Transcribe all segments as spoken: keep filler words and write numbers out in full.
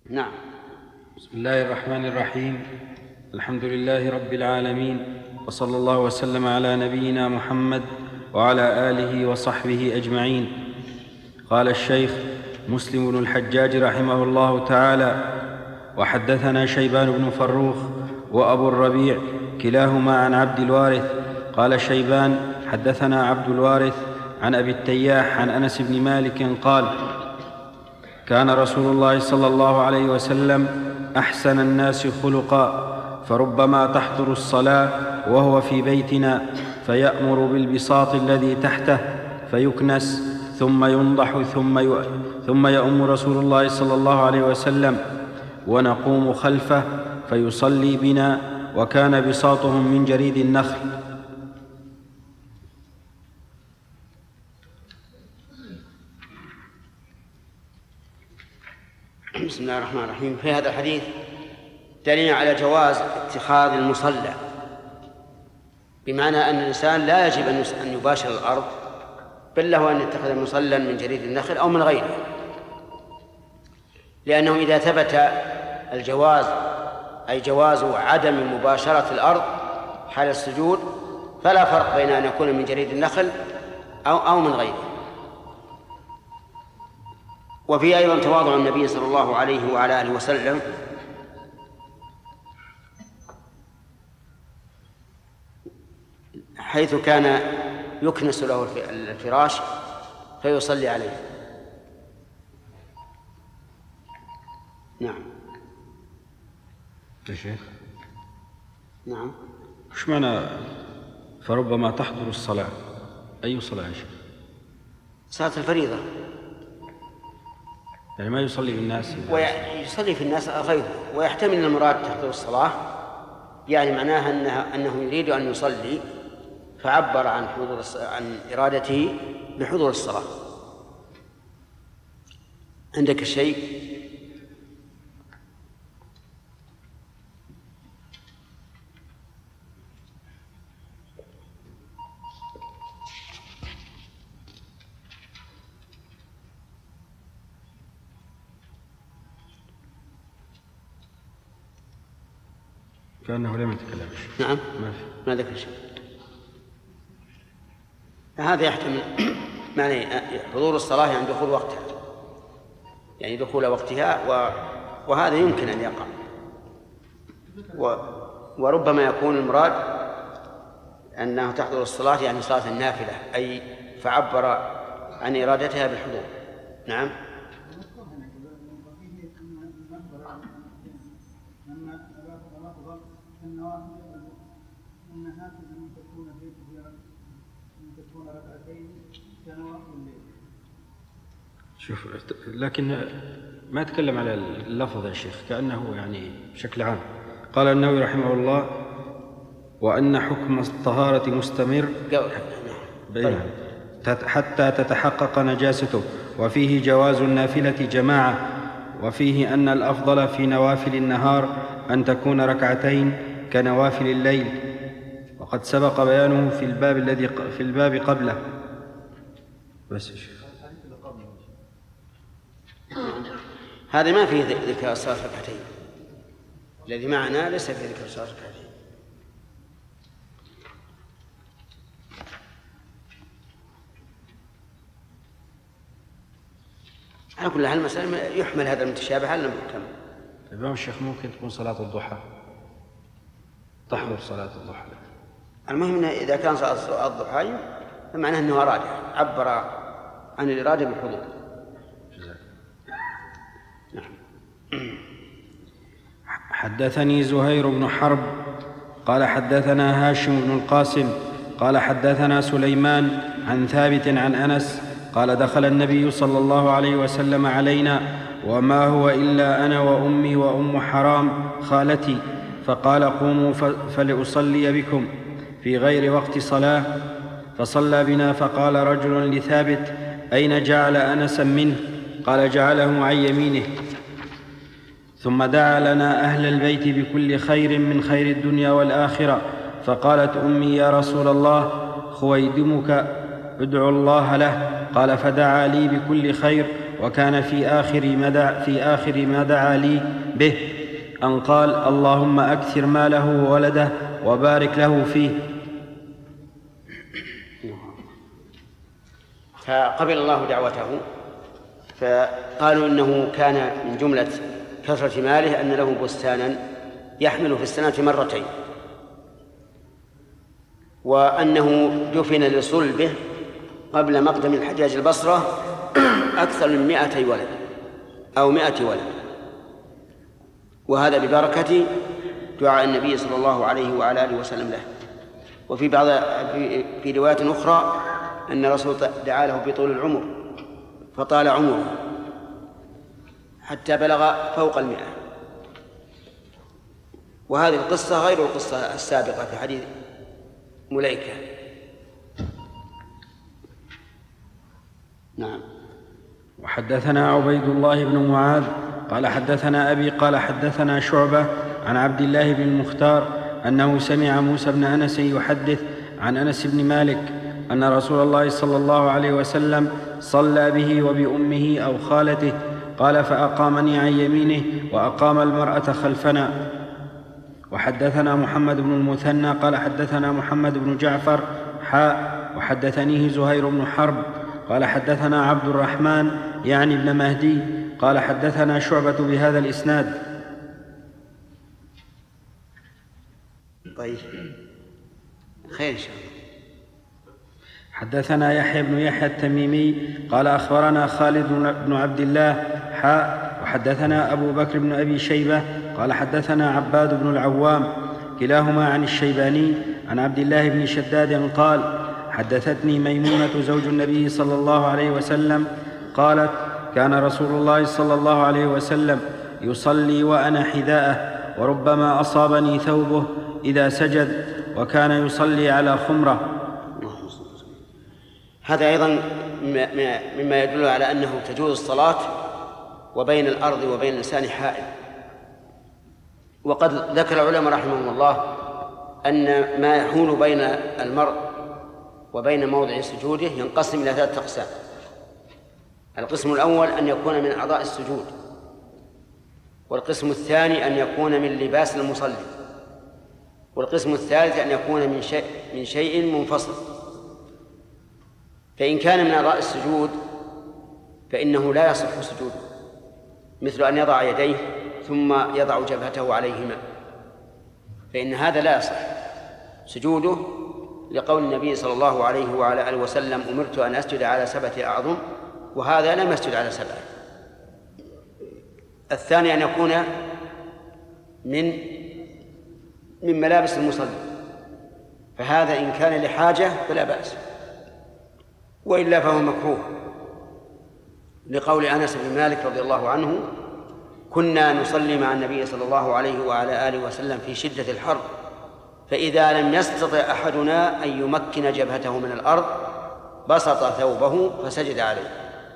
نعم. بسم الله الرحمن الرحيم. الحمد لله رب العالمين، وصلى الله وسلم على نبينا محمد وعلى آله وصحبه أجمعين. قال الشيخ مسلم بن الحجاج رحمه الله تعالى: وحدثنا شيبان بن فروخ وأبو الربيع كلاهما عن عبد الوارث. قال شيبان: حدثنا عبد الوارث عن أبي التياح عن أنس بن مالك قال: كان رسول الله صلى الله عليه وسلم أحسن الناس خلقا، فربما تحضر الصلاة وهو في بيتنا فيأمر بالبساط الذي تحته فيكنس ثم ينضح ثم ثم يؤم رسول الله صلى الله عليه وسلم ونقوم خلفه فيصلي بنا، وكان بساطهم من جريد النخل. بسم الله الرحمن الرحيم. في هذا الحديث دليل على جواز اتخاذ المصلى، بمعنى أن الإنسان لا يجب أن يباشر الأرض، بل له أن يتخذ مصلى من جريد النخل أو من غيره، لأنه إذا ثبت الجواز أي جواز عدم مباشرة الأرض حال السجود فلا فرق بين أن يكون من جريد النخل أو أو من غيره. وفي أيضا تواضع النبي صلى الله عليه وعلى آله وسلم، حيث كان يكنس له الفراش فيصلي عليه. نعم يا شيخ. نعم. وش معنى فربما تحضر الصلاة؟ أي صلاة يا شيخ؟ صلاة الفريضة، يعني ما يصلي بالناس، ويصلي في الناس غيره، ويحتمل المراد تحضر الصلاة يعني معناها أنه, أنه يريد أن يصلي فعبر عن حضور عن إرادته بحضور الصلاة. عندك شيء؟ كأنه لم يتكلم. نعم، ما في، ما ذكر شيء. هذا يحتمل معنى حضور الصلاة يعني دخول وقتها، يعني دخول وقتها، و... وهذا يمكن أن يقع، و... وربما يكون المراد أنه تحضر الصلاة يعني صلاة النافلة، أي فعبر عن إرادتها بالحضور. نعم. شوف، لكن ما تكلم على اللفظ يا شيخ، كأنه يعني بشكل عام. قال النووي رحمه الله: وأن حكم الطهارة مستمر حتى تتحقق نجاسته، وفيه جواز النافلة جماعة، وفيه أن الأفضل في نوافل النهار أن تكون ركعتين كنوافل الليل، وقد سبق بيانه في الباب الذي في الباب قبله. بس يا شيخ، هذا ما فيه ذكر الصلاة ركعتين، الذي معنا ليس فيه ذكر الصلاة ركعتين. على كل حال المسألة يحمل هذا المتشابه على المحكم. الإمام الشيخ ممكن تكون صلاة الضحى، تحضر صلاة الضحى. المهم إذا كان صلاة الضحى فمعناه أنه أراد، عبر عن الإرادة بالحضور. حدثني زهير بن حرب قال حدثنا هاشم بن القاسم قال حدثنا سليمان عن ثابت عن أنس قال: دخل النبي صلى الله عليه وسلم علينا وما هو إلا أنا وأمي وأم حرام خالتي، فقال: قوموا فلأصلي بكم في غير وقت صلاة، فصلى بنا. فقال رجل لثابت: أين جعل أنسا منه؟ قال: جعله عن يمينه. ثم دعا لنا أهل البيت بكل خير من خير الدنيا والآخرة. فقالت أمي: يا رسول الله، خويدمك ادعو الله له. قال: فدعا لي بكل خير وكان في آخر ما دعا, في آخر ما دعا لي به أن قال: اللهم أكثر ماله وولده وبارك له فيه. فقبل الله دعوته، فقالوا إنه كان من جملة كثرة ماله أن له بستانا يحمل في السنة مرتين، وأنه دفن لصلبه قبل مقدم الحجاج البصرة أكثر من مائتي ولد أو مائة ولد، وهذا ببركة دعاء النبي صلى الله عليه وعلى آله وسلم له. وفي بعض في, في روايات أخرى أن الرسول دعا له بطول العمر فطال عمره حتى بلغ فوق المئة. وهذه القصة غير القصة السابقة في حديث مليكة. نعم. وحدثنا عبيد الله بن معاذ قال حدثنا أبي قال حدثنا شعبة عن عبد الله بن المختار أنه سمع موسى بن أنس يحدث عن أنس بن مالك أن رسول الله صلى الله عليه وسلم صلى به وبأمه أو خالته، قال: فأقامني عن يمينه وأقام المرأة خلفنا. وحدثنا محمد بن المثنى قال حدثنا محمد بن جعفر حاء وحدثنيه زهير بن حرب قال حدثنا عبد الرحمن يعني ابن مهدي قال حدثنا شعبة بهذا الإسناد. طيب خير إن شاء الله. حدثنا يحيى بن يحيى التميمي قال أخبرنا خالد بن عبد الله حاء وحدثنا أبو بكر بن أبي شيبة قال حدثنا عباد بن العوام كلاهما عن الشيباني عن عبد الله بن شداد قال: حدثتني ميمونة زوج النبي صلى الله عليه وسلم قالت: كان رسول الله صلى الله عليه وسلم يصلي وأنا حذاءه، وربما أصابني ثوبه إذا سجد، وكان يصلي على خمرة. هذا أيضا مما يدل على أنه تجوز الصلاة وبين الأرض وبين الإنسان حائل. وقد ذكر العلماء رحمهم الله أن ما يحول بين المرء وبين موضع سجوده ينقسم إلى ثلاثة أقسام. القسم الأول أن يكون من أعضاء السجود، والقسم الثاني أن يكون من لباس المصلي، والقسم الثالث أن يكون من شيء, من شيء منفصل. فإن كان من أعضاء السجود فإنه لا يصح سجوده، مثل أن يضع يديه ثم يضع جبهته عليهما، فإن هذا لا يصح سجوده، لقول النبي صلى الله عليه وعلى آله وسلم: أمرت أن أسجد على سبعة أعظم، وهذا لم يسجد على سبعة. الثاني أن يكون من من ملابس المصلي، فهذا إن كان لحاجة فلا بأس، وإلا فهو مكروه، لقول أنس بن مالك رضي الله عنه: كنا نصلي مع النبي صلى الله عليه وعلى آله وسلم في شدة الحر، فإذا لم يستطع أحدنا أن يمكن جبهته من الأرض بسط ثوبه فسجد عليه.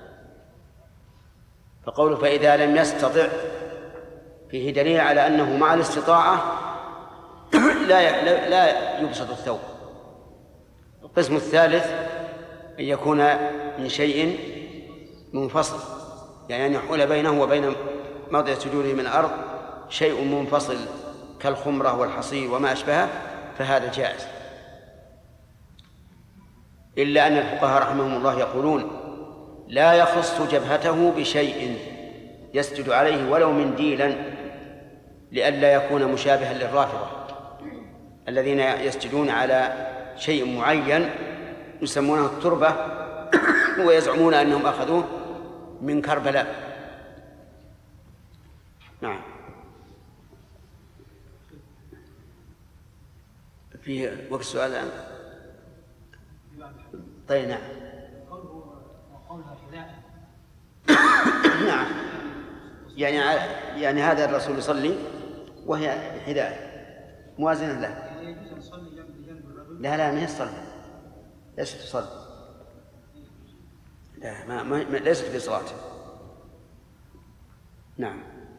فقوله فإذا لم يستطع فيه دليل على أنه مع الاستطاعة لا لا يبسط الثوب. القسم الثالث أن يكون من شيء منفصل، يعني أن يحول بينه وبين موضع سجوده من الأرض شيء منفصل كالخمرة والحصير وما أشبهه، فهذا جائز. إلا أن الفقهاء رحمهم الله يقولون: لا يخص جبهته بشيء يسجد عليه ولو منديلا، لئلا يكون مشابها للرافضة الذين يسجدون على شيء معين يسمونه التربة ويزعمون أنهم أخذوه من كربلاء. نعم. في وقت السؤال الآن؟ طيب نعم. نعم، يعني يعني هذا الرسول يصلي وهي حذاء موازنة له. لا لا ما يصلي، ليست تصلي، لا ما, ما ليست في صلاته. نعم.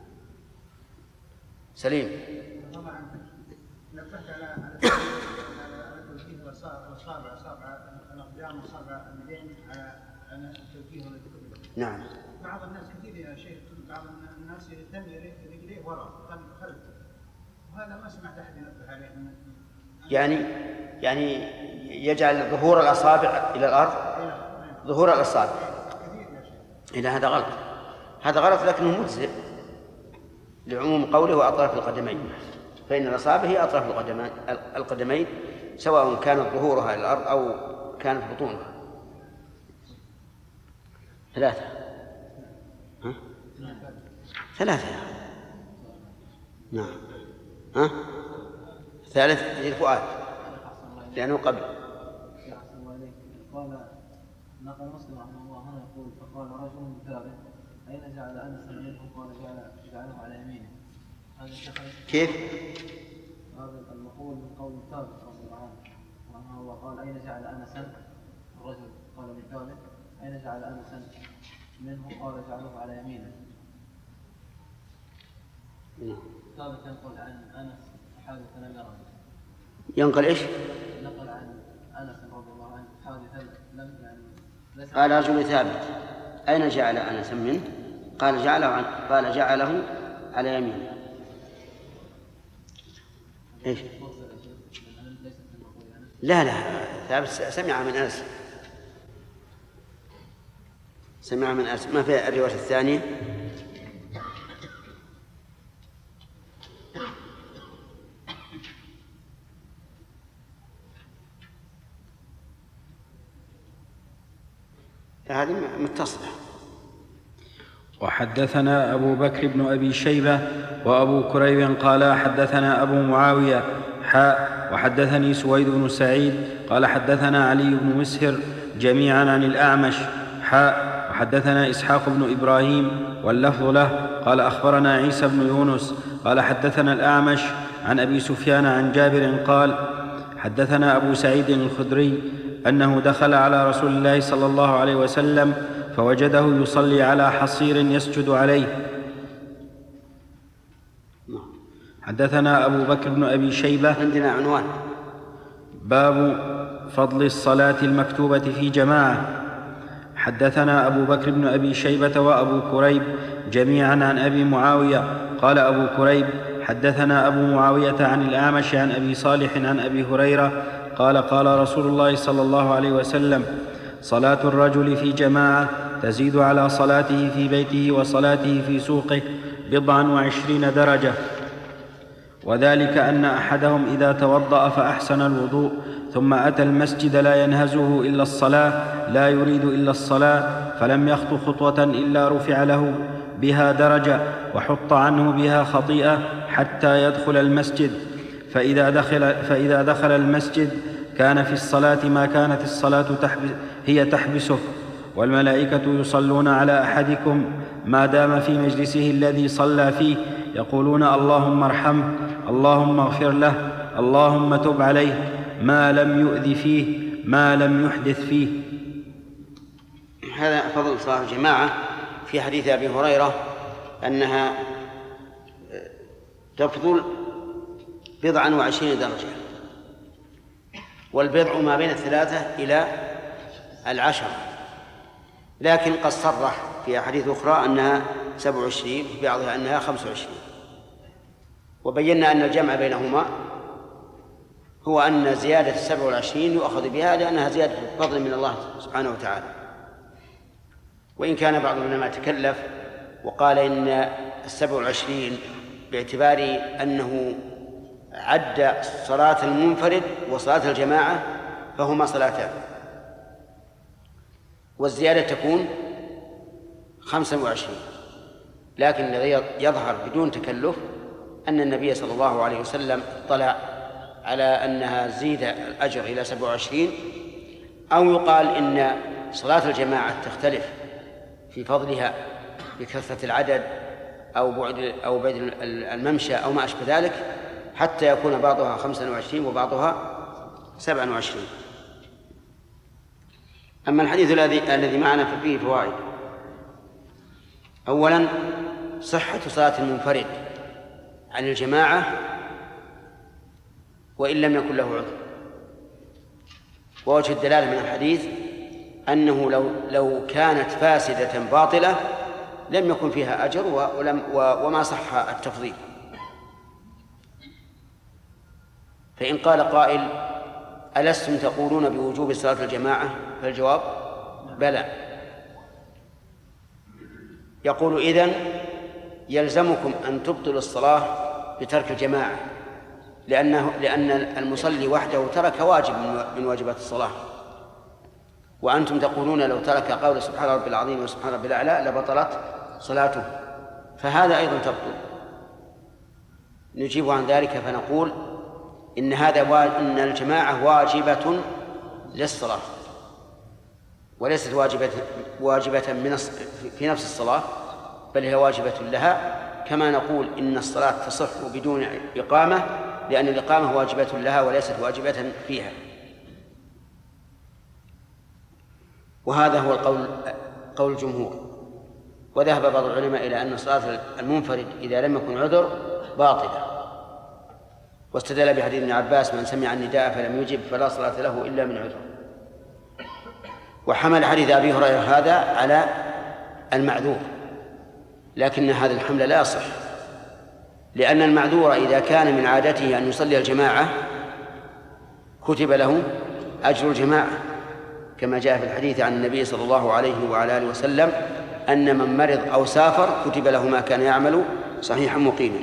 سليم. طبعا نبهت على على توجيه الاصابع اصابع الاقدام واصابع اليدين على التوجيه. نعم. بعض الناس يدير يا شيخ، بعض الناس يهتم رجليه وراء خلف، وهذا ما سمعت احد ينبه عليه. يعني يعني يجعل ظهور الأصابع إلى الأرض، ظهور الأصابع إلى هذا غلط، هذا غلط لكنه مجزئ لعموم قوله وأطراف القدمين، فإن الأصابع هي أطراف القدمين القدمين سواء كانت ظهورها إلى الأرض أو كانت بطونها. ثلاثة ها؟ ثلاثة نعم. ها؟ ثالث الفؤاد لأنه قبل. قال نقل مسلم رحمه الله هنا يقول فقال رجل ثابت أين جعل أنس منكم؟ قال جعل جعله على يمينه. هذا كيف؟ هذا المقول من قول ثابت رضي الله عنه رحمه الله قال أين جعل أنسا؟ الرجل قال من ثابت أين جعل أنسا منه؟ قال جعله على يمينه. ثابت ينقل عن أنس حادثا لم يره. ينقل إيش؟ نقل عن أنس رضي الله عنه حادثا لم يعني. قال رجل ثابت أين جعل أنسا منه؟ قال جعله عن قال جعله على يمينه. إيش؟ لا لا ثابت سمع من أنس، سمع من أنس، ما في الرواية الثانية. هذه متصلة. وحدثنا أبو بكر بن أبي شيبة وأبو كريب قال حدثنا أبو معاوية حاء وحدثني سويد بن سعيد قال حدثنا علي بن مسهر جميعا عن الأعمش حاء وحدثنا إسحاق بن إبراهيم واللفظ له قال أخبرنا عيسى بن يونس قال حدثنا الأعمش عن أبي سفيان عن جابر قال حدثنا أبو سعيد الخدري أنه دخل على رسول الله صلى الله عليه وسلم فوجده يصلي على حصير يسجد عليه. حدثنا أبو بكر بن أبي شيبة. عندنا عنوان باب فضل الصلاة المكتوبة في جماعة. حدثنا أبو بكر بن أبي شيبة وأبو كريب جميعا عن أبي معاوية قال أبو كريب حدثنا أبو معاوية عن الأعمش عن أبي صالح عن أبي هريرة قال قال رسول الله صلى الله عليه وسلم صلاة الرجل في جماعة تزيد على صلاته في بيته وصلاته في سوقه بضعا وعشرين درجة، وذلك أن أحدهم إذا توضأ فأحسن الوضوء ثم أتى المسجد لا ينهزه إلا الصلاة لا يريد إلا الصلاة فلم يخط خطوة إلا رفع له بها درجة وحط عنه بها خطيئة حتى يدخل المسجد، فإذا دخل, فإذا دخل المسجد كان في الصلاة ما كانت الصلاة تحبس هي تحبسه، والملائكة يصلون على أحدكم ما دام في مجلسه الذي صلى فيه يقولون اللهم ارحمه اللهم اغفر له اللهم تب عليه ما لم يؤذ فيه ما لم يحدث فيه. هذا فضل صلاة الجماعة. في حديث أبي هريرة أنها تفضل بضعا وعشرين درجة، والبضع ما بين الثلاثة إلى العشرة، لكن قد صرح في أحاديث أخرى أنها سبع وعشرين وفي بعضها أنها خمس وعشرين، وبينا أن الجمع بينهما هو أن زيادة السبع والعشرين يؤخذ بها لأنها زيادة فضل من الله سبحانه وتعالى. وإن كان بعض العلماء تكلف وقال إن السبع والعشرين باعتبار أنه عد صلاة المنفرد وصلاة الجماعة فهما صلاتان، والزيادة تكون خمسا وعشرين، لكن الذي يظهر بدون تكلف أن النبي صلى الله عليه وسلم اطلع على أنها زيد الأجر إلى سبع وعشرين، أو يقال إن صلاة الجماعة تختلف في فضلها بكثرة العدد أو بعد أو بعد الممشى أو ما أشبه ذلك، حتى يكون بعضها خمسا وعشرين وبعضها سبعا وعشرين. أما الحديث الذي الذي معنا ففيه فوائد. أولا صحة صلاة المنفرد عن الجماعة وإن لم يكن له عذر، ووجه الدلالة من الحديث أنه لو لو كانت فاسدة باطلة لم يكن فيها أجر ولم وما صح التفضيل. فإن قال قائل: ألستم تقولون بوجوب صلاة الجماعة؟ فالجواب: بلى. يقول: إذن يلزمكم أن تبطلوا الصلاة بترك الجماعة، لأنه لأن المصلي وحده ترك واجب من واجبات الصلاة، وأنتم تقولون لو ترك قول سبحان ربي العظيم وسبحان ربي الأعلى لبطلت صلاته، فهذا أيضا تبطل. نجيب عن ذلك فنقول: إن هذا إن الجماعة واجبة للصلاة وليست واجبة واجبة من في نفس الصلاة، بل هي واجبة لها، كما نقول إن الصلاة تصح بدون إقامة، لأن الإقامة واجبة لها وليست واجبة فيها. وهذا هو القول قول الجمهور. وذهب بعض العلماء إلى أن صلاة المنفرد إذا لم يكن عذر باطلة، واستدل بحديث ابن عباس: من سمع النداء فلم يجب فلا صلاة له إلا من عذر. وحمل حديث أبي هريرة هذا على المعذور، لكن هذا الحمل لا يصح، لأن المعذور إذا كان من عادته أن يصلي الجماعة كتب له أجر الجماعة، كما جاء في الحديث عن النبي صلى الله عليه وعلى آله وسلم أن من مرض أو سافر كتب له ما كان يعمل صحيحا مقيما.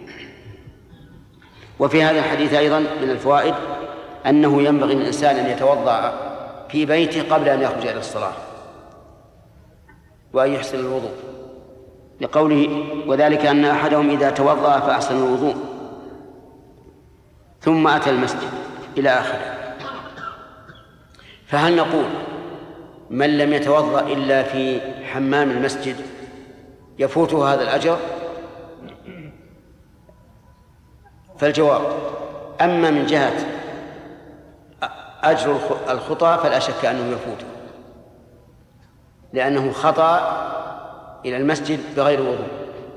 وفي هذا الحديث أيضا من الفوائد أنه ينبغي للإنسان أن يتوضأ في بيته قبل أن يخرج إلى الصلاة، وأن يحسن الوضوء، لقوله: وذلك أن أحدهم إذا توضأ فأحسن الوضوء ثم أتى المسجد إلى آخره. فهل نقول من لم يتوضأ إلا في حمام المسجد يفوته هذا الأجر؟ فالجواب: أما من جهة أجر الخطأ فلا شك أنه يفوته، لأنه خطأ إلى المسجد بغير وضوء.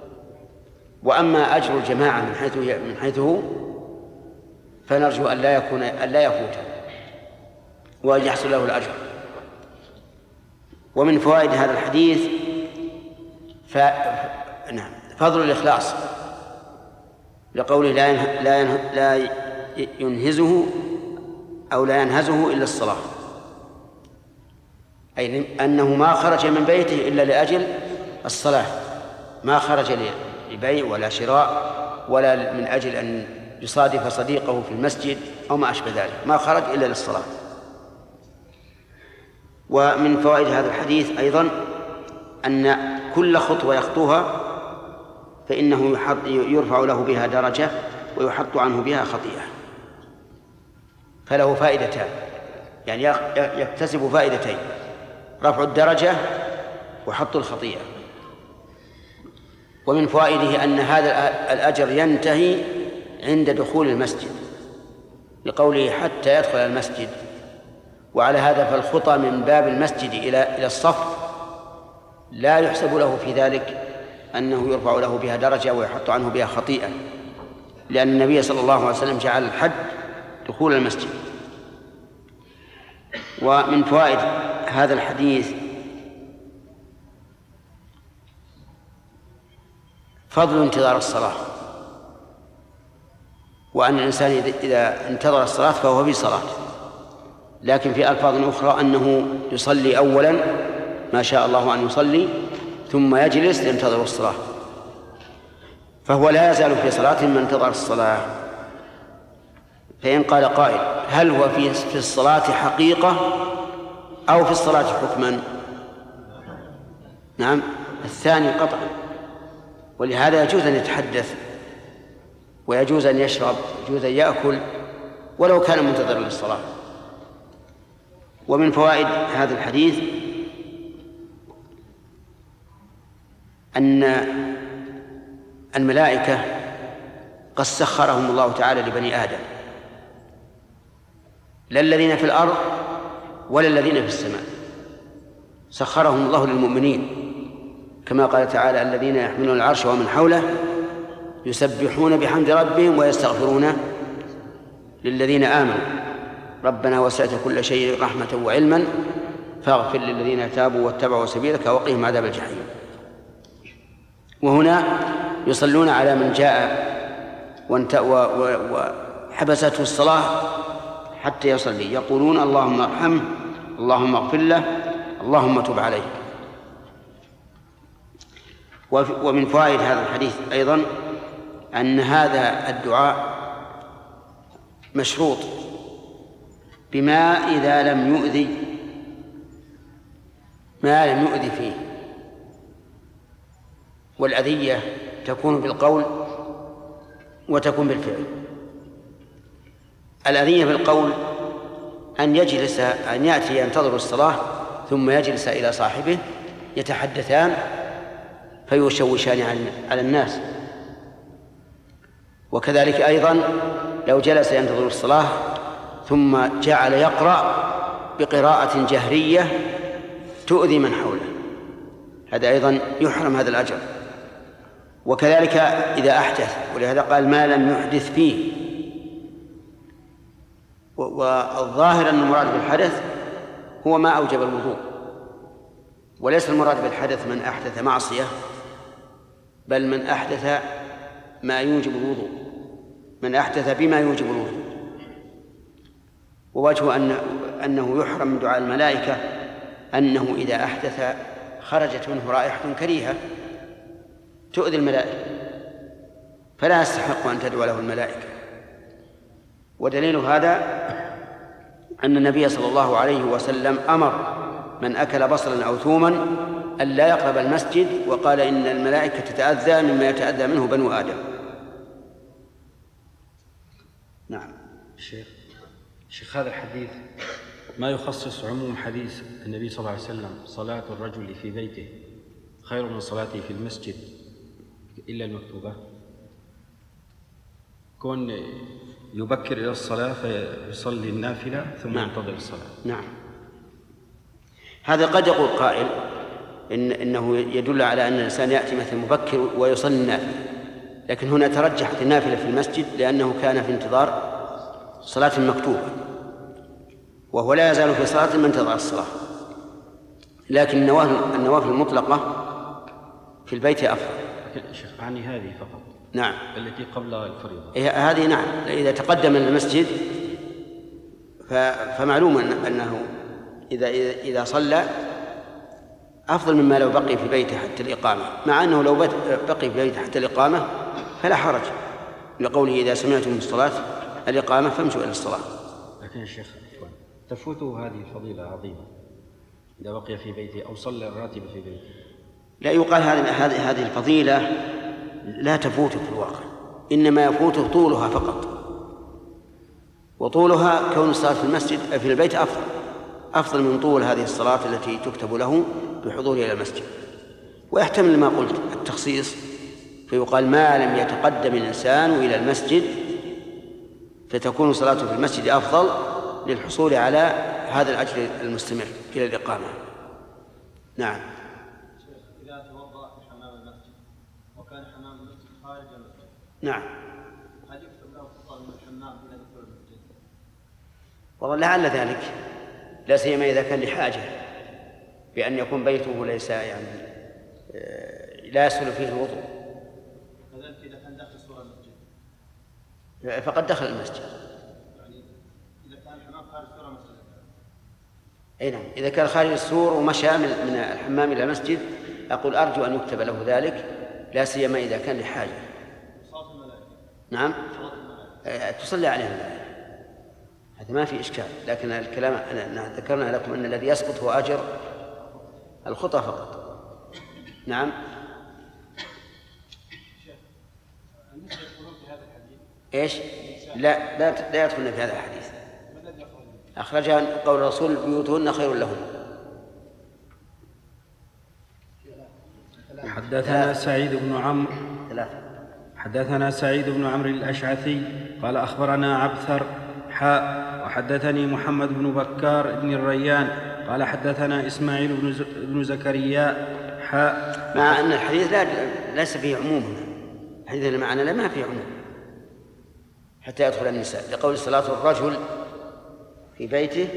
وأما أجر الجماعة من حيث من حيث هو فنرجو أن لا يكون أن لا يفوته وأن يحصل له الأجر. ومن فوائد هذا الحديث ف... نعم فضل الإخلاص، لقوله لا ينه... لا, ينه... لا ينهزه أو لا ينهزه إلا الصلاة، أي أنه ما خرج من بيته إلا لأجل الصلاة، ما خرج لبيع ولا شراء ولا من أجل أن يصادف صديقه في المسجد أو ما أشبه ذلك، ما خرج إلا للصلاة. ومن فوائد هذا الحديث أيضا أن كل خطوة يخطوها فإنه يرفع له بها درجة ويحط عنه بها خطيئة، فله فائدتان، يعني يكتسب فائدتين: رفع الدرجة وحط الخطيئة. ومن فوائده أن هذا الأجر ينتهي عند دخول المسجد، لقوله حتى يدخل المسجد. وعلى هذا فالخطى من باب المسجد إلى إلى الصف لا يحسب له في ذلك أنه يرفع له بها درجة ويحط عنه بها خطيئة، لأن النبي صلى الله عليه وسلم جعل الحد دخول المسجد. ومن فوائد هذا الحديث فضل انتظار الصلاة، وأن الإنسان إذا انتظر الصلاة فهو في صلاة، لكن في ألفاظ أخرى أنه يصلي أولا ما شاء الله أن يصلي ثم يجلس ينتظر الصلاة، فهو لا يزال في صلاة ما انتظر الصلاة. فإن قال قائل: هل هو في الصلاة حقيقة أو في الصلاة حكما؟ نعم، الثاني قطعا، ولهذا يجوز أن يتحدث ويجوز أن يشرب، يجوز أن يأكل ولو كان منتظرا للصلاة. ومن فوائد هذا الحديث أن الملائكة قد سخرهم الله تعالى لبني آدم، لا الذين في الأرض ولا الذين في السماء، سخرهم الله للمؤمنين، كما قال تعالى: الذين يحملون العرش ومن حوله يسبحون بحمد ربهم ويستغفرون للذين آمنوا ربنا وسعت كل شيء رحمة وعلما فاغفر للذين تابوا واتبعوا سبيلك وقهم عذاب الجحيم. وهنا يصلون على من جاء وحبسته الصلاة حتى يصلي، يقولون اللهم ارحمه، اللهم اغفر له، اللهم تب عليه. ومن فوائد هذا الحديث أيضا أن هذا الدعاء مشروط بما إذا لم يؤذي ما لم يؤذي فيه، والأذية تكون بالقول وتكون بالفعل. الأذية بالقول أن يجلس أن يأتي ينتظر الصلاة ثم يجلس إلى صاحبه يتحدثان فيشوشان على الناس. وكذلك أيضا لو جلس ينتظر الصلاة ثم جعل يقرأ بقراءة جهرية تؤذي من حوله، هذا أيضا يحرم هذا الأجر. وكذلك إذا أحدث، ولهذا قال ما لم يحدث فيه. والظاهر أن المراد بالحدث هو ما أوجب الوضوء، وليس المراد بالحدث من أحدث معصية، بل من أحدث ما يوجب الوضوء، من أحدث بما يوجب الوضوء. ووجه أن أنه يحرم من دعاء الملائكة أنه إذا أحدث خرجت منه رائحة كريهة تؤذي الملائكة، فلا يستحق أن تدعو له الملائكة. ودليل هذا أن النبي صلى الله عليه وسلم أمر من أكل بصلا أو ثوما أن لا يقرب المسجد، وقال إن الملائكة تتأذى مما يتأذى منه بنو آدم. نعم. شيخ شيخ هذا الحديث ما يخصص عموم حديث النبي صلى الله عليه وسلم صلاة الرجل في بيته خير من صلاته في المسجد إلا المكتوبة، كون يبكر إلى الصلاة فيصلي النافلة ثم نعم. ينتظر الصلاة. نعم. هذا قد يقول قائل إن إنه يدل على أن الإنسان يأتي مثل مبكر ويصلي النافلة، لكن هنا ترجحت النافلة في المسجد لأنه كان في انتظار صلاة مكتوبة، وهو لا يزال في صلاة من انتظر الصلاة. لكن النوافل النوافل المطلقة في البيت أفضل. شيخ عني هذه فقط. نعم. التي قبل الفريضة. إيه هذه نعم، إذا تقدم من المسجد فمعلوم أنه إذا إذا صلى أفضل مما لو بقي في بيته حتى الإقامة، مع أنه لو بقي في بيته حتى الإقامة فلا حرج، لقوله إذا سمعتم الصلاة الإقامة فامشوا إلى الصلاة. لكن يا شيخ تفوته هذه فضيلة عظيمة إذا بقي في بيته أو صلى الراتب في بيته. لا يقال هذه هذه الفضيلة لا تفوته في الواقع، إنما يفوته طولها فقط، وطولها كون الصلاة في المسجد في البيت أفضل أفضل من طول هذه الصلاة التي تكتب له بحضوره إلى المسجد. ويحتمل ما قلت التخصيص، فيقال ما لم يتقدم الإنسان إلى المسجد فتكون صلاته في المسجد أفضل للحصول على هذا الأجر المستمر إلى الإقامة. نعم. إذا توضأ في حمام المسجد وكان حمام المسجد خارج المسجد، نعم، هل يكتب له خطأ من الحمام إلى دخول المسجد؟ والله لعل ذلك، لا سيما إذا كان لحاجة، بأن يكون بيته ليس يعني لا يسهل فيه الوضوء. كذلك إذا كان داخل سور المسجد فقد دخل المسجد. يعني إذا كان الحمام خارج سور المسجد. أي نعم، إذا كان خارج السور ومشى من الحمام إلى المسجد أقول أرجو أن يكتب له ذلك، لا سيما إذا كان لحاجة. صلاة الملائكة. نعم. تصلي عليهم الملائكة، هذا ما في إشكال، لكن الكلام أنا ذكرنا لكم أن الذي يسقط هو أجر الخطأ فقط. نعم. النساء يدخلون في هذا الحديث؟ إيش؟ لا لا لا يدخلون في هذا الحديث. أخرجها قول الرسول بيوتهن خير لهم. حدثنا سعيد بن عمرو ثلاثة. حدثنا سعيد بن عمرو الأشعثي قال أخبرنا عبثر حاء وحدثني محمد بن بكار بن الريان قال حدثنا إسماعيل بن, ز... بن زكريا حاء. مع أن الحديث لا ليس فيه عموم هنا، الحديث اللي معنا لا ما فيه عموم حتى يدخل النساء، لقول صلاة الرجل في بيته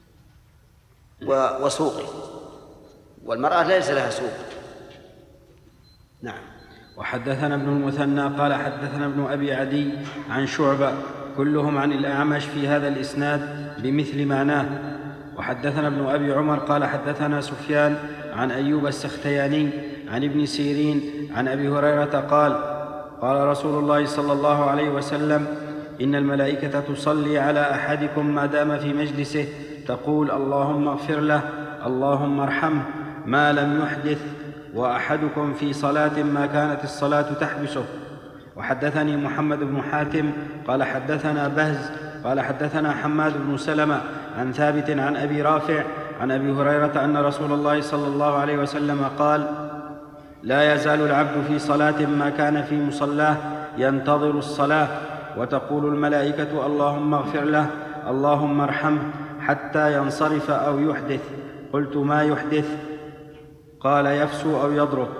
و... وسوقه، والمرأة ليس لها سوق نعم. وحدثنا ابن المثنى قال حدثنا ابن أبي عدي عن شعبة كلهم عن الأعمش في هذا الإسناد بمثل معناه. وحدثنا ابن أبي عمر قال حدثنا سفيان عن أيوب السختياني عن ابن سيرين عن أبي هريرة قال قال رسول الله صلى الله عليه وسلم إن الملائكة تصلي على أحدكم ما دام في مجلسه تقول اللهم اغفر له اللهم ارحمه ما لم يحدث وأحدكم في صلاة ما كانت الصلاة تحبسه. وحدثني محمد بن حاتم قال حدثنا بهز قال حدثنا حماد بن سلمة عن ثابت عن أبي رافع عن أبي هريرة أن رسول الله صلى الله عليه وسلم قال لا يزال العبد في صلاة ما كان في مصلاه ينتظر الصلاة وتقول الملائكة اللهم اغفر له اللهم ارحمه حتى ينصرف أو يحدث. قلت ما يحدث؟ قال يفسو أو يضرب.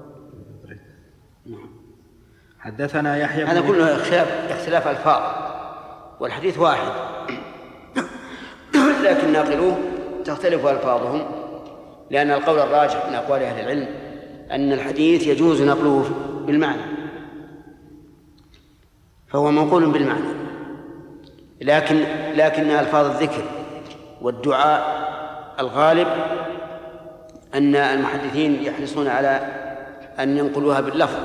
حدثنا يحيى هذا كله اختلاف ألفاظ والحديث واحد لكن ناقلوه تختلف ألفاظهم، لأن القول الراجح من أقوال أهل العلم أن الحديث يجوز نقله بالمعنى، فهو منقول بالمعنى، لكن لكن ألفاظ الذكر والدعاء الغالب أن المحدثين يحرصون على أن ينقلوها باللفظ،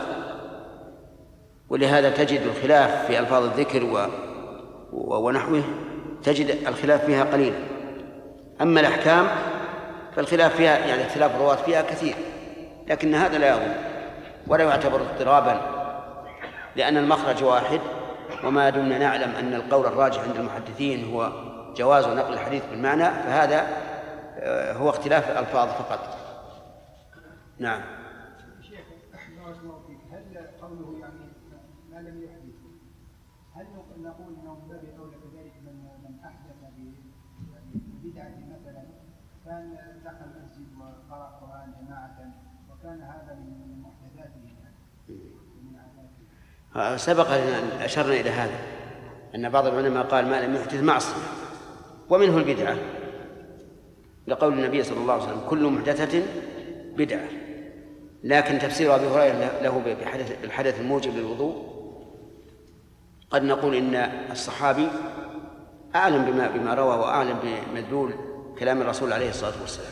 ولهذا تجد الخلاف في ألفاظ الذكر و... ونحوه تجد الخلاف فيها قليل. أما الأحكام فالخلاف فيها يعني اختلاف الرواة فيها كثير، لكن هذا لا يضر ولا يعتبر اضطرابا، لأن المخرج واحد، وما دمنا نعلم أن القول الراجح عند المحدثين هو جواز نقل الحديث بالمعنى، فهذا هو اختلاف الألفاظ فقط. نعم. شيخ بارك الله فيك، هل قوله يعني ما لم يحدث، هل نقول انه من باب اولى كذلك من من احدث بدعه مثلا كان دخل المسجد وقرأ القرآن جماعة وكان هذا من محدثاته يعني من عاداته؟ سبق أن أشرنا إلى هذا أن بعض العلماء قال ما لم يحدث معصية، ومنه البدعة، لقول النبي صلى الله عليه وسلم كل محدثة بدعة. لكن تفسير أبي هريرة له بالحدث الموجب للوضوء قد نقول إن الصحابي أعلم بما, بما روى وأعلم بمدلول كلام الرسول عليه الصلاة والسلام،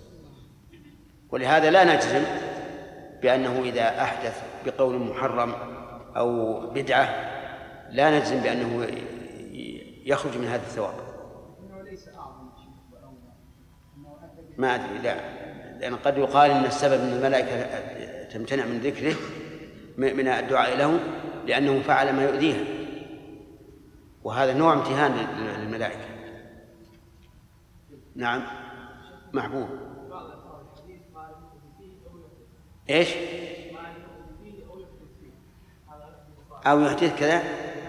ولهذا لا نجزم بأنه إذا أحدث بقول محرم أو بدعة لا نجزم بأنه يخرج من هذا الثواب. ما أدري، لا، لأن قد يقال إن السبب أن الملائكة تمتنع من ذكره من الدعاء له لأنه فعل ما يؤذيها، وهذا نوع امتهان للملائكة. نعم. محبوب. إيش؟ أو يحدث كذا؟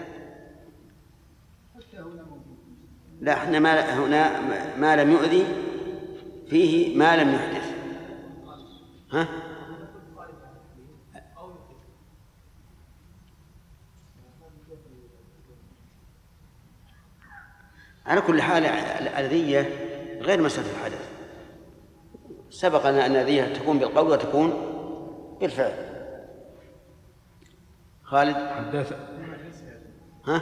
لا، احنا ما هنا ما لم يؤذي فيه ما لم يحدث. ها؟ على كل حال الأذية غير مسألة الحدث، سبق أن الأذية تكون بالقول وتكون بالفعل. خالد حدث ها؟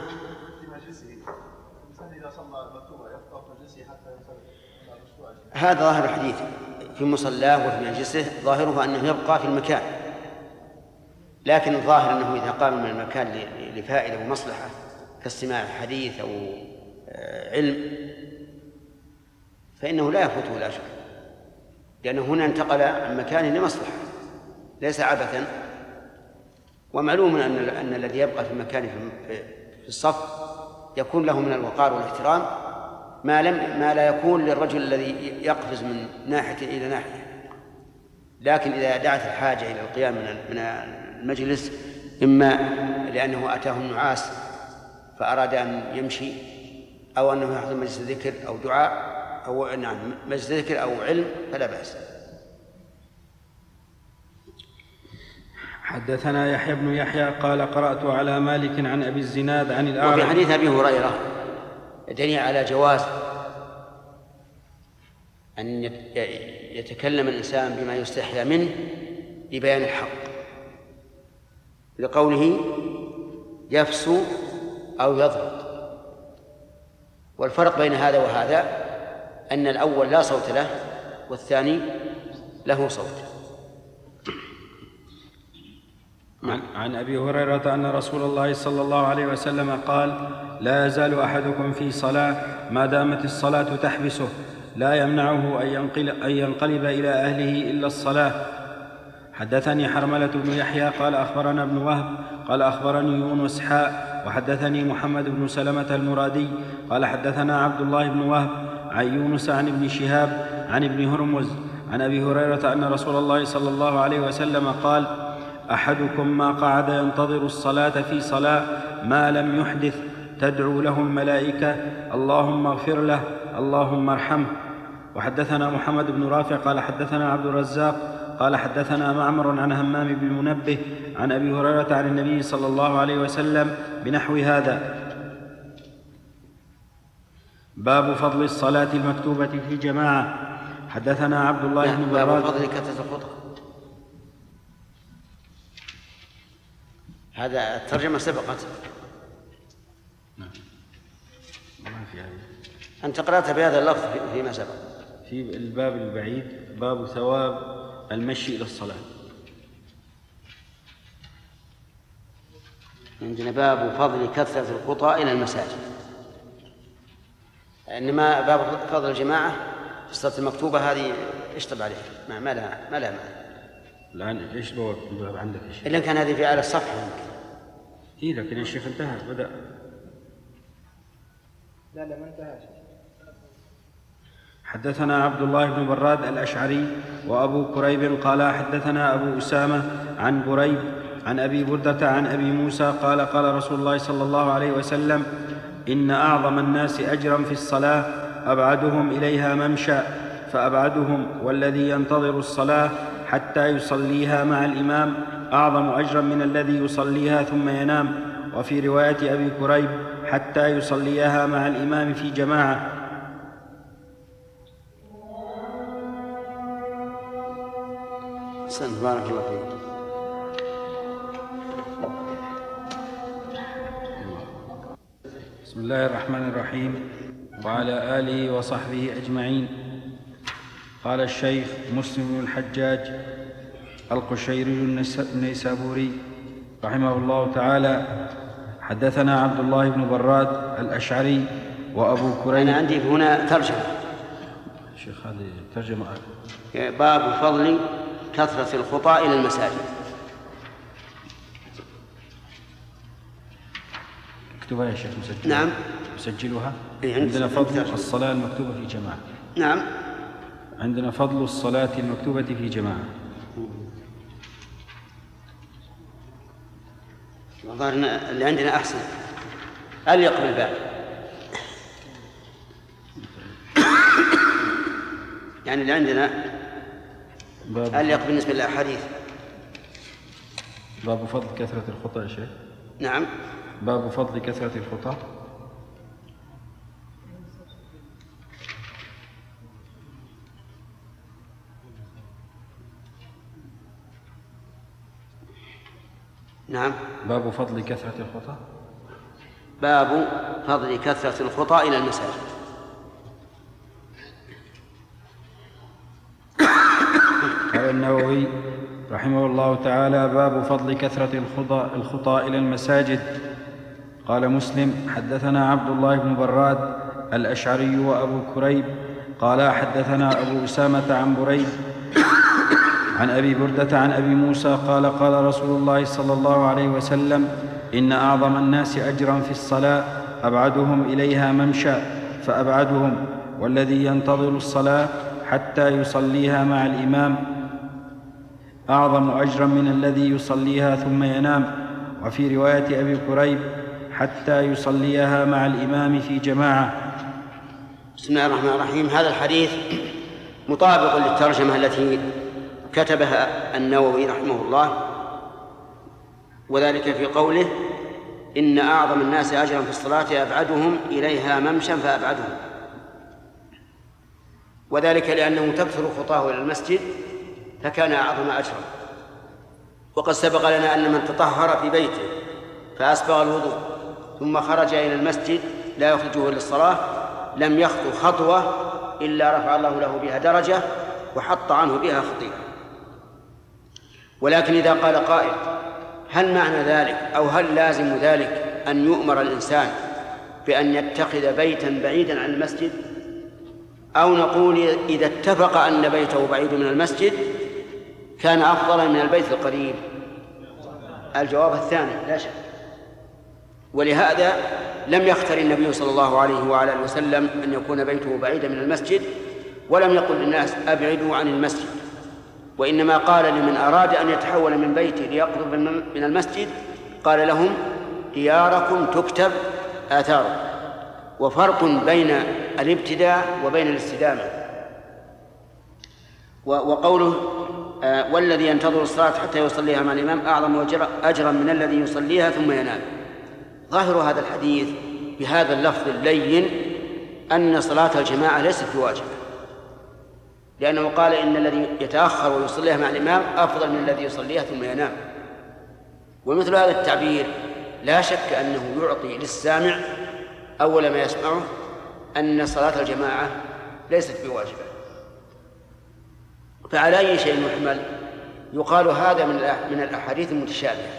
هذا ظاهر الحديث في مصلاه وفي مجلسه، ظاهره أنه يبقى في المكان، لكن الظاهر أنه إذا قام من المكان لفائدة ومصلحة كاستماع الحديث أو علم فإنه لا يفوته لا شك، لأنه هنا انتقل عن مكان لمصلحة ليس عبثا. ومعلوم أن أن الذي يبقى في مكانه في الصف يكون له من الوقار والاحترام ما لم ما لا يكون للرجل الذي يقفز من ناحية إلى ناحية. لكن إذا دعت الحاجة إلى القيام من المجلس إما لأنه أتاه النعاس فأراد أن يمشي، أو أنه يحضر مجلس ذكر أو دعاء أو نعم مجلس ذكر أو علم فلا بأس. حدثنا يحيى بن يحيى قال قرأت على مالك عن أبي الزناد عن الأعرج. وفي حديث أبي هريرة دليل على جواز أن يتكلم الإنسان بما يستحيا منه لبيان الحق، لقوله يفسو أو يضرب. والفرق بين هذا وهذا أن الأول لا صوت له والثاني له صوت. عن, عن أبي هريرة أن رسول الله صلى الله عليه وسلم قال: لا يزال أحدكم في صلاة ما دامت الصلاة تحبسه، لا يمنعه أن ينقل أن ينقلب إلى أهله إلا الصلاة. حدثني حرملة بن يحيى قال أخبرنا ابن وهب قال أخبرني يونس حاء وحدثني محمد بن سلمة المرادي قال حدثنا عبد الله بن وهب عن يونس عن ابن شهاب عن ابن هرمز عن أبي هريرة أن رسول الله صلى الله عليه وسلم قال: أحدكم ما قعد ينتظر الصلاة في صلاة ما لم يحدث تدعو له الملائكة: اللهم اغفر له، اللهم ارحمه. وحدثنا محمد بن رافع قال حدثنا عبد الرزاق قال حدثنا معمر عن همام بن منبه عن أبي هريرة عن النبي صلى الله عليه وسلم بنحو هذا. باب فضل الصلاة المكتوبة في جماعة. حدثنا عبد الله بن براد. باب فضل كثرة الخطأ، هذا الترجمة سبقت. نعم. ما في هذه. أنت قرأت بهذا اللفظ فيما سبق. في الباب البعيد باب ثواب المشي إلى الصلاة. عندنا باب فضل كثرة الخطى إلى المساجد، إنما باب فضل الجماعة في الصلاة المكتوبة هذه اشطب عليها، ما ما لها ما لها معنى. الآن إيش الباب عندك يا شيخ؟ إلا كان هذه في أعلى الصفحة يمكن. إيه لكن الشيخ انتهى بدأ. لا لا ما انتهاش. حدثنا عبد الله بن براد الأشعري وأبو كريب قال حدثنا أبو أسامة عن بريد عن أبي بردة عن أبي موسى قال قال رسول الله صلى الله عليه وسلم: إن أعظم الناس أجرا في الصلاة أبعدهم إليها ممشى، فأبعدهم والذي ينتظر الصلاة حتى يصليها مع الإمام أعظم أجرا من الذي يصليها ثم ينام. وفي رواية أبي كريب: حتى يصليها مع الإمام في جماعة. سن بارك الله فيك. بسم الله الرحمن الرحيم وعلى آله وصحبه أجمعين. قال الشيخ مسلم بن الحجاج القشيري النيسابوري رحمه الله تعالى: حدثنا عبد الله بن براد الأشعري وأبو كريب. أنا عندي هنا ترجمة. شيخ هذه ترجمة. باب فضل كثرة الخطى إلى المساجد. اكتبها يا شيخ مسجلها. نعم مسجلها. إيه عندنا فضل الصلاة المكتوبة في جماعة. نعم عندنا فضل الصلاة المكتوبة في جماعة. والله اللي عندنا أحسن أليق بالباب. يعني اللي عندنا أليق بالنسبة للأحاديث. باب فضل كثرة الخطأ يا شيخ. نعم باب فضل كثرة الخطأ. نعم باب فضل كثرة الخطأ. باب فضل كثرة الخطى إلى المساجد. قال النووي رحمه الله تعالى: باب فضل كثرة الخطى, الخطى إلى المساجد. قال مسلم: حدثنا عبد الله بن براد الأشعري وأبو كريب قال حدثنا أبو أسامة عن بريد عن أبي بردة عن أبي موسى قال قال رسول الله صلى الله عليه وسلم: إن أعظم الناس أجرا في الصلاة أبعدهم إليها ممشى، فأبعدهم والذي ينتظر الصلاة حتى يصليها مع الإمام أعظم أجرا من الذي يصليها ثم ينام. وفي رواية أبي كريب: حتى يصليها مع الإمام في جماعة. بسم الله الرحمن الرحيم. هذا الحديث مطابق للترجمة التي كتبها النووي رحمه الله، وذلك في قوله: إن أعظم الناس أجرا في الصلاة أبعدهم إليها ممشى فأبعدهم، وذلك لأنه تكثر خطاه إلى المسجد فكان أعظم أجرا. وقد سبق لنا أن من تطهر في بيته فأسبغ الوضوء ثم خرج إلى المسجد لا يخرجه للصلاة لم يخطو خطوة إلا رفع الله له بها درجة وحط عنه بها خطيئة. ولكن إذا قال قائل هل معنى ذلك أو هل لازم ذلك أن يؤمر الإنسان بأن يتخذ بيتا بعيدا عن المسجد، أو نقول إذا اتفق أن بيته بعيد من المسجد كان أفضل من البيت القريب؟ الجواب الثاني لا شك. ولهذا لم يختر النبي صلى الله عليه وعلى اله وسلم أن يكون بيته بعيدا من المسجد، ولم يقل للناس أبعدوا عن المسجد، وإنما قال لمن أراد أن يتحول من بيته ليقرب من المسجد قال لهم دياركم تكتب آثاركم. وفرق بين الابتداء وبين الاستدامة. وقوله آه والذي ينتظر الصلاة حتى يصليها مع الإمام أعظم أجرا من الذي يصليها ثم ينام. ظاهر هذا الحديث بهذا اللفظ اللين أن صلاة الجماعة ليست بواجبة، لأنه قال إن الذي يتأخر ويصليها مع الإمام أفضل من الذي يصليها ثم ينام. ومثل هذا التعبير لا شك أنه يعطي للسامع أول ما يسمعه أن صلاة الجماعة ليست بواجبة. فعلى أي شيء يحمل؟ يقال هذا من الأحاديث المتشابهة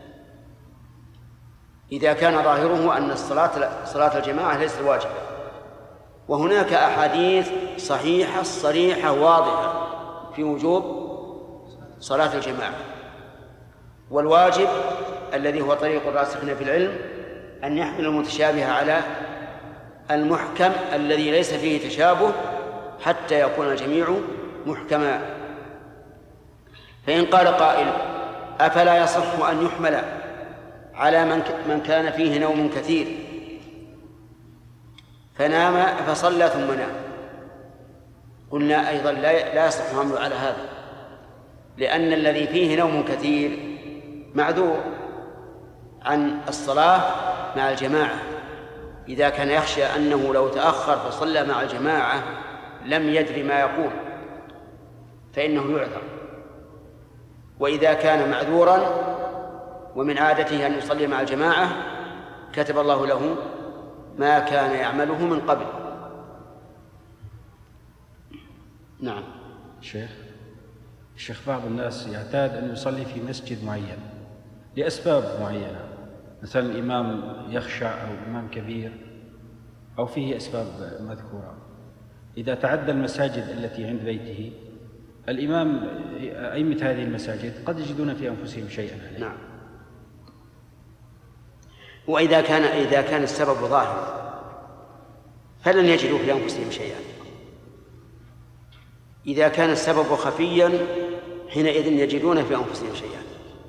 إذا كان ظاهره أن الصلاة صلاة الجماعة ليست واجبة، وهناك أحاديث صحيحة صريحة واضحة في وجوب صلاة الجماعة. والواجب الذي هو طريق الراسخين في العلم أن يحمل المتشابه على المحكم الذي ليس فيه تشابه حتى يكون الجميع محكما. فإن قال قائل أفلا يصح أن يحمل على من كان فيه نوم كثير فنام فصلى ثم نام؟ قلنا أيضا لا يصح حمله على هذا، لأن الذي فيه نوم كثير معذور عن الصلاة مع الجماعة إذا كان يخشى أنه لو تأخر فصلى مع الجماعة لم يدري ما يقول فإنه يعذر. وإذا كان معذورا ومن عادته أن يصلي مع الجماعة كتب الله له ما كان يعمله من قبل. نعم. شيخ الشيخ بعض الناس يعتاد أن يصلي في مسجد معين لأسباب معينة، مثلا الإمام يخشع أو إمام كبير أو فيه أسباب مذكورة. إذا تعدى المساجد التي عند بيته الإمام أئمة هذه المساجد قد يجدون في أنفسهم شيئا عليه. نعم. وإذا كان إذا كان السبب ظاهر فلن يجدوا في أنفسهم شيئا. إذا كان السبب خفيا حينئذ يجدون في أنفسهم شيئا.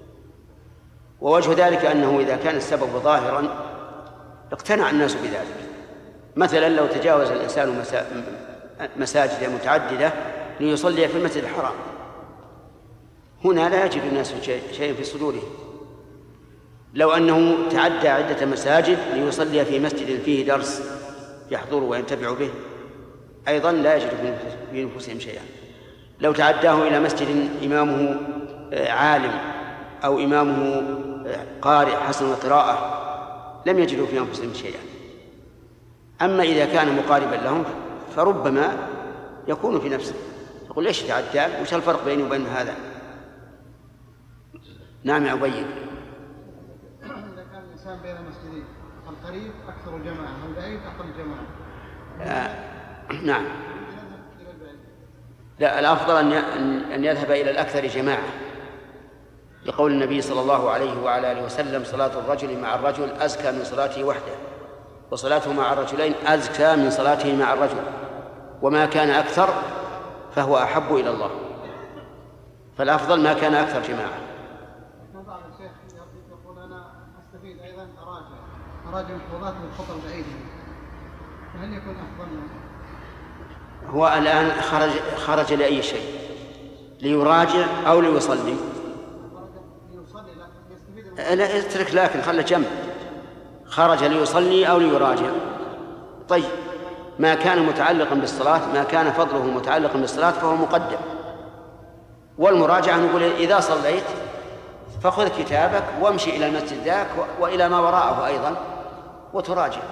ووجه ذلك أنه إذا كان السبب ظاهرا اقتنع الناس بذلك. مثلا لو تجاوز الإنسان مساجد متعددة ليصلي في المسجد الحرام، هنا لا يجد الناس شيء في صدورهم. لو أنه تعدى عدة مساجد ليصلي في مسجد فيه درس يحضر وينتفع به أيضا لا يجد في أنفسهم شيئا. لو تعداه إلى مسجد إمامه عالم أو إمامه قارئ حسن القراءة لم يجدوا في أنفسهم شيئا. أما إذا كان مقاربا لهم فربما يكون في نفسه يقول ليش تعدى؟ وش الفرق بيني وبين هذا؟ نعم يا أبي. إذا كان الإنسان بين مسجدين القريب أكثر الجماعة والبعيد أقل الجماعة. آه. نعم. لا، الأفضل أن يذهب إلى الأكثر جماعة، لقول النبي صلى الله عليه وعلى آله وسلم صلاة الرجل مع الرجل أزكى من صلاته وحده، وصلاته مع الرجلين أزكى من صلاته مع الرجل، وما كان أكثر فهو أحب إلى الله، فالأفضل ما كان أكثر جماعة. بعض الشيخ يقول أنا أستفيد أيضا أراجع أراجع الخطوات بالخطر البعيدة، فهل يكون أفضل؟ هو الآن خرج خرج لأي شيء، ليراجع أو ليصلي؟ لا اترك، لكن خلى جنب. خرج ليصلي أو ليراجع. طيب ما كان متعلقا بالصلاة، ما كان فضله متعلقا بالصلاة فهو مقدم، والمراجعة نقول إذا صليت فخذ كتابك وامشي إلى المسجد ذاك وإلى ما وراءه أيضا وتراجع.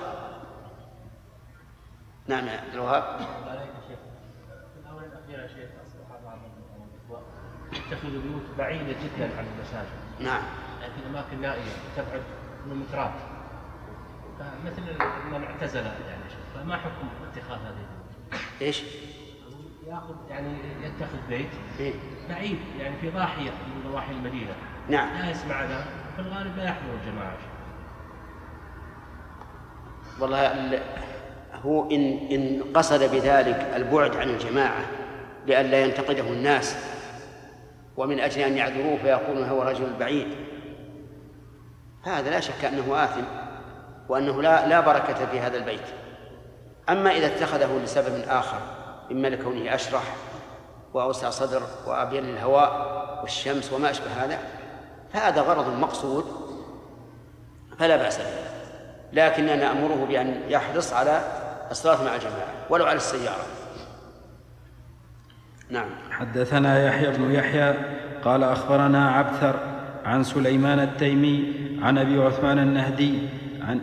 نعم يا عبد الوهاب. في الآونة الأخيرة يا شيخ أصبح بعض الإخوة يتخذوا بيوت بعيدة جدا عن المساجد. نعم. يعني في أماكن نائية تبعد كيلومترات. مثل من اعتزل يعني شيخ، فما حكم اتخاذ هذه البيوت؟ إيش؟ ياخذ يعني يتخذ بيت إيه؟ بعيد يعني في ضاحية من ضواحي المدينة. نعم. لا يسمع ذا، في الغالب لا يحضر الجماعة. والله هو إن إن قصد بذلك البعد عن الجماعة لئلا ينتقده الناس ومن أجل أن يعذروه فيقولون هو رجل بعيد، هذا لا شك أنه آثم وأنه لا لا بركة في هذا البيت. أما إذا اتخذه لسبب آخر إما لكونه أشرح وأوسع صدر وأبين للهواء والشمس وما أشبه هذا، فهذا غرض مقصود فلا بأس به، لكننا نأمره بأن يحرص على الصلاة مع الجماعة ولو على السيارة. نعم. حدثنا يحيى بن يحيى قال أخبرنا عبثر عن سليمان التيمي عن أبي عثمان النهدي عن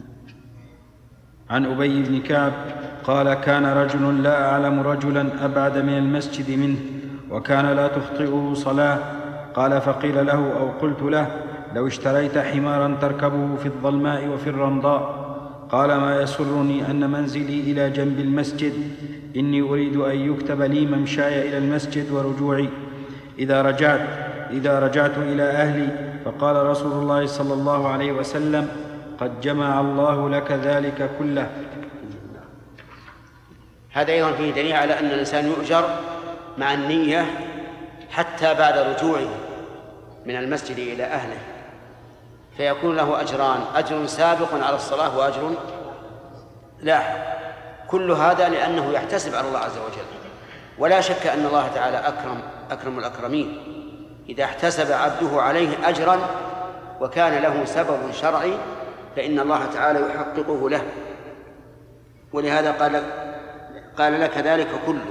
عن أبي بن كعب قال كان رجل لا أعلم رجلا أبعد من المسجد منه وكان لا تخطئه صلاة. قال فقيل له أو قلت له لو اشتريت حمارا تركبه في الظلماء وفي الرمضاء. قال ما يسرني أن منزلي إلى جنب المسجد، إني أريد أن يكتب لي ممشاي إلى المسجد ورجوعي إذا رجعت إذا رجعت إلى أهلي. فقال رسول الله صلى الله عليه وسلم قد جمع الله لك ذلك كله. هذا أيضا فيه دليل على أن الإنسان يؤجر مع النية حتى بعد رجوعه من المسجد إلى أهله، فيكون له أجران، أجر سابق على الصلاة وأجر لاحق. كل هذا لأنه يحتسب على الله عز وجل، ولا شك أن الله تعالى أكرم أكرم الأكرمين إذا احتسب عبده عليه أجرا وكان له سبب شرعي فإن الله تعالى يحققه له، ولهذا قال قال لك ذلك كله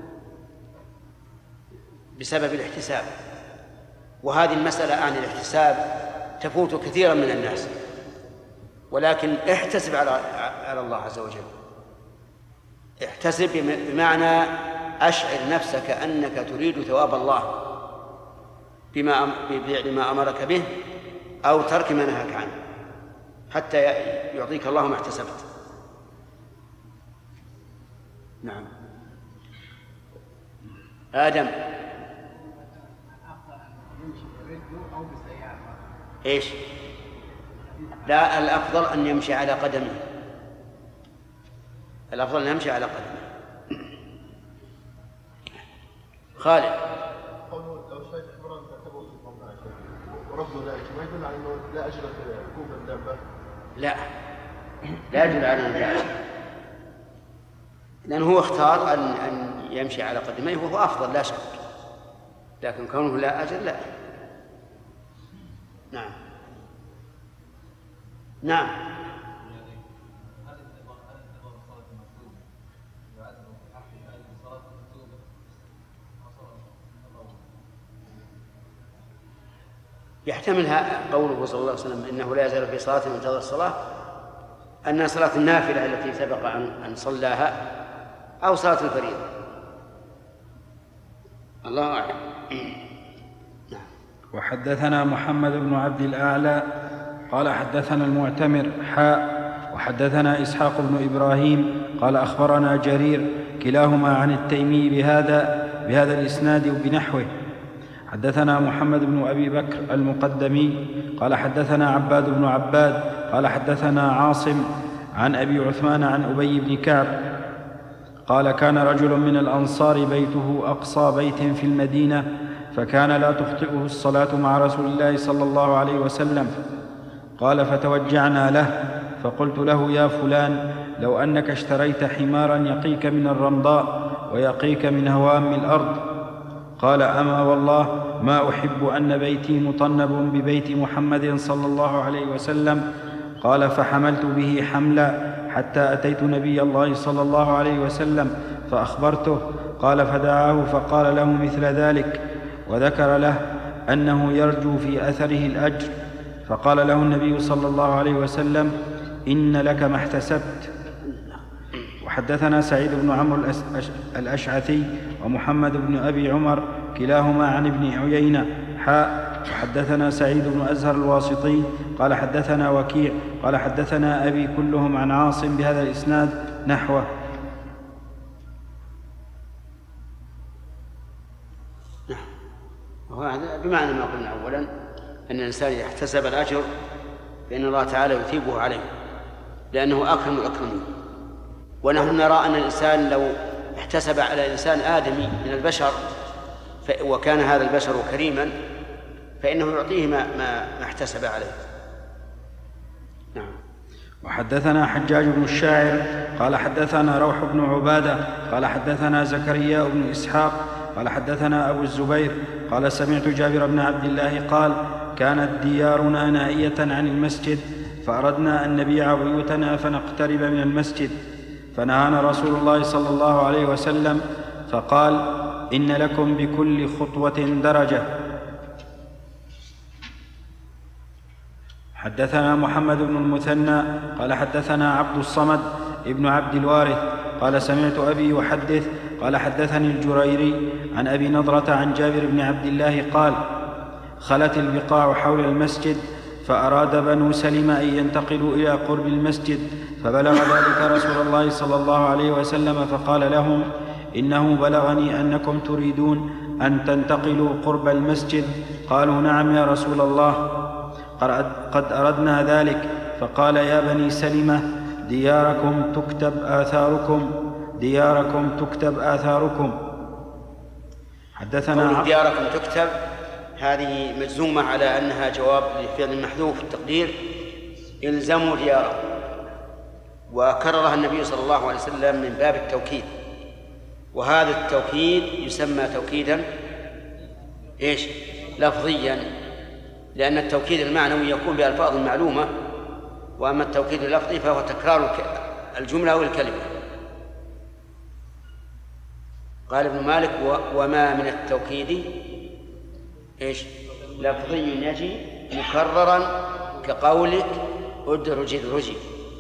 بسبب الاحتساب. وهذه المسألة عن الاحتساب تفوت كثيرا من الناس، ولكن احتسب على على الله عز وجل. احتسب بمعنى أشعر نفسك أنك تريد ثواب الله بما بفعل ما أمرك به أو ترك ما نهاك عنه حتى يعطيك الله ما احتسبت. نعم. آدم. إيش؟ لا، الأفضل أن يمشي على قدمه، الأفضل أن يمشي على قدمه. خالد. قوله لو اشتريت حمرا تعتبره في الظلماء ورفض ذلك ما يدل على أنه لا أجر في ركوب الدابة؟ لا، لا يدل على أنه لا أجر، لأنه هو اختار أن أن يمشي على قدميه وهو أفضل لا شك، لكن كونه لا أجر لا. نعم. نعم. يحتملها قوله صلى الله عليه وسلم إنه لا يزال في صلاة منتظر الصلاة أن صلاة النافلة التي سبق أن صلاها أو صلاة الفريضة، الله أعلم. وحدثنا محمد بن عبد الأعلى قال حدثنا المعتمر حاء وحدثنا إسحاق بن إبراهيم قال أخبرنا جرير كلاهما عن التيمي بهذا بهذا الإسناد وبنحوه. حدثنا محمد بن أبي بكر المقدمي قال حدثنا عباد بن عباد قال حدثنا عاصم عن أبي عثمان عن أبي بن كعب قال كان رجل من الأنصار بيته أقصى بيت في المدينة فكان لا تخطئه الصلاة مع رسول الله صلى الله عليه وسلم. قال فتوجعنا له فقلت له يا فلان لو أنك اشتريت حمارا يقيك من الرمضاء ويقيك من هوام الأرض. قال أما والله ما أحب أن بيتي مطنب ببيت محمد صلى الله عليه وسلم. قال فحملت به حملا حتى أتيت نبي الله صلى الله عليه وسلم فأخبرته. قال فدعاه فقال له مثل ذلك وذكر له أنه يرجو في أثره الأجر، فقال له النبي صلى الله عليه وسلم: إن لك ما احتسبت. وحدثنا سعيد بن عمرو الأشعثي ومحمد بن أبي عمر كلاهما عن ابن عيينة حاء. وحدثنا سعيد بن أزهر الواسطي قال حدثنا وكيع قال حدثنا أبي كلهم عن عاصم بهذا الإسناد نحوه. نعم، وهذا بمعنى ما قلنا أولا، أن الإنسان إذا احتسب الأجر فإن الله تعالى يثيبه عليه، لأنه أكرم الأكرمين. ونحن نرى أن الإنسان لو احتسب على إنسان آدمي من البشر وكان هذا البشر كريما فإنه يعطيه ما, ما احتسب عليه. نعم. وحدثنا حجاج بن الشاعر قال حدثنا روح بن عبادة قال حدثنا زكريا بن إسحاق قال حدثنا أبو الزبير قال سمعت جابر بن عبد الله قال: كانت ديارنا نائية عن المسجد، فأردنا أن نبيع بيوتنا فنقترب من المسجد، فنهانا رسول الله صلى الله عليه وسلم فقال: إن لكم بكل خطوة درجة. حدثنا محمد بن المثنى قال حدثنا عبد الصمد ابن عبد الوارث قال سمعت أبي يحدث قال حدثني الجريري عن أبي نضرة عن جابر بن عبد الله قال: خلت البقاع حول المسجد، فأراد بنو سلمة أن ينتقلوا إلى قرب المسجد، فبلغ ذلك رسول الله صلى الله عليه وسلم فقال لهم: إنه بلغني أنكم تريدون أن تنتقلوا قرب المسجد. قالوا: نعم يا رسول الله، قد أردنا ذلك. فقال: يا بني سلمة، دياركم تكتب آثاركم دياركم تكتب آثاركم. حدثنا دياركم تكتب هذه مجزومة على أنها جواب لفعل محذوف التقدير: إلزموا دياركم. وكررها النبي صلى الله عليه وسلم من باب التوكيد، وهذا التوكيد يسمى توكيدا إيش؟ لفظيا، لأن التوكيد المعنوي يكون بألفاظ معلومة، وأما التوكيد اللفظي فهو تكرار الجملة أو الكلمة. قال ابن مالك: وما من التوكيد إيش؟ لفظي يجي مكررا كقولك ادرج ادرجي.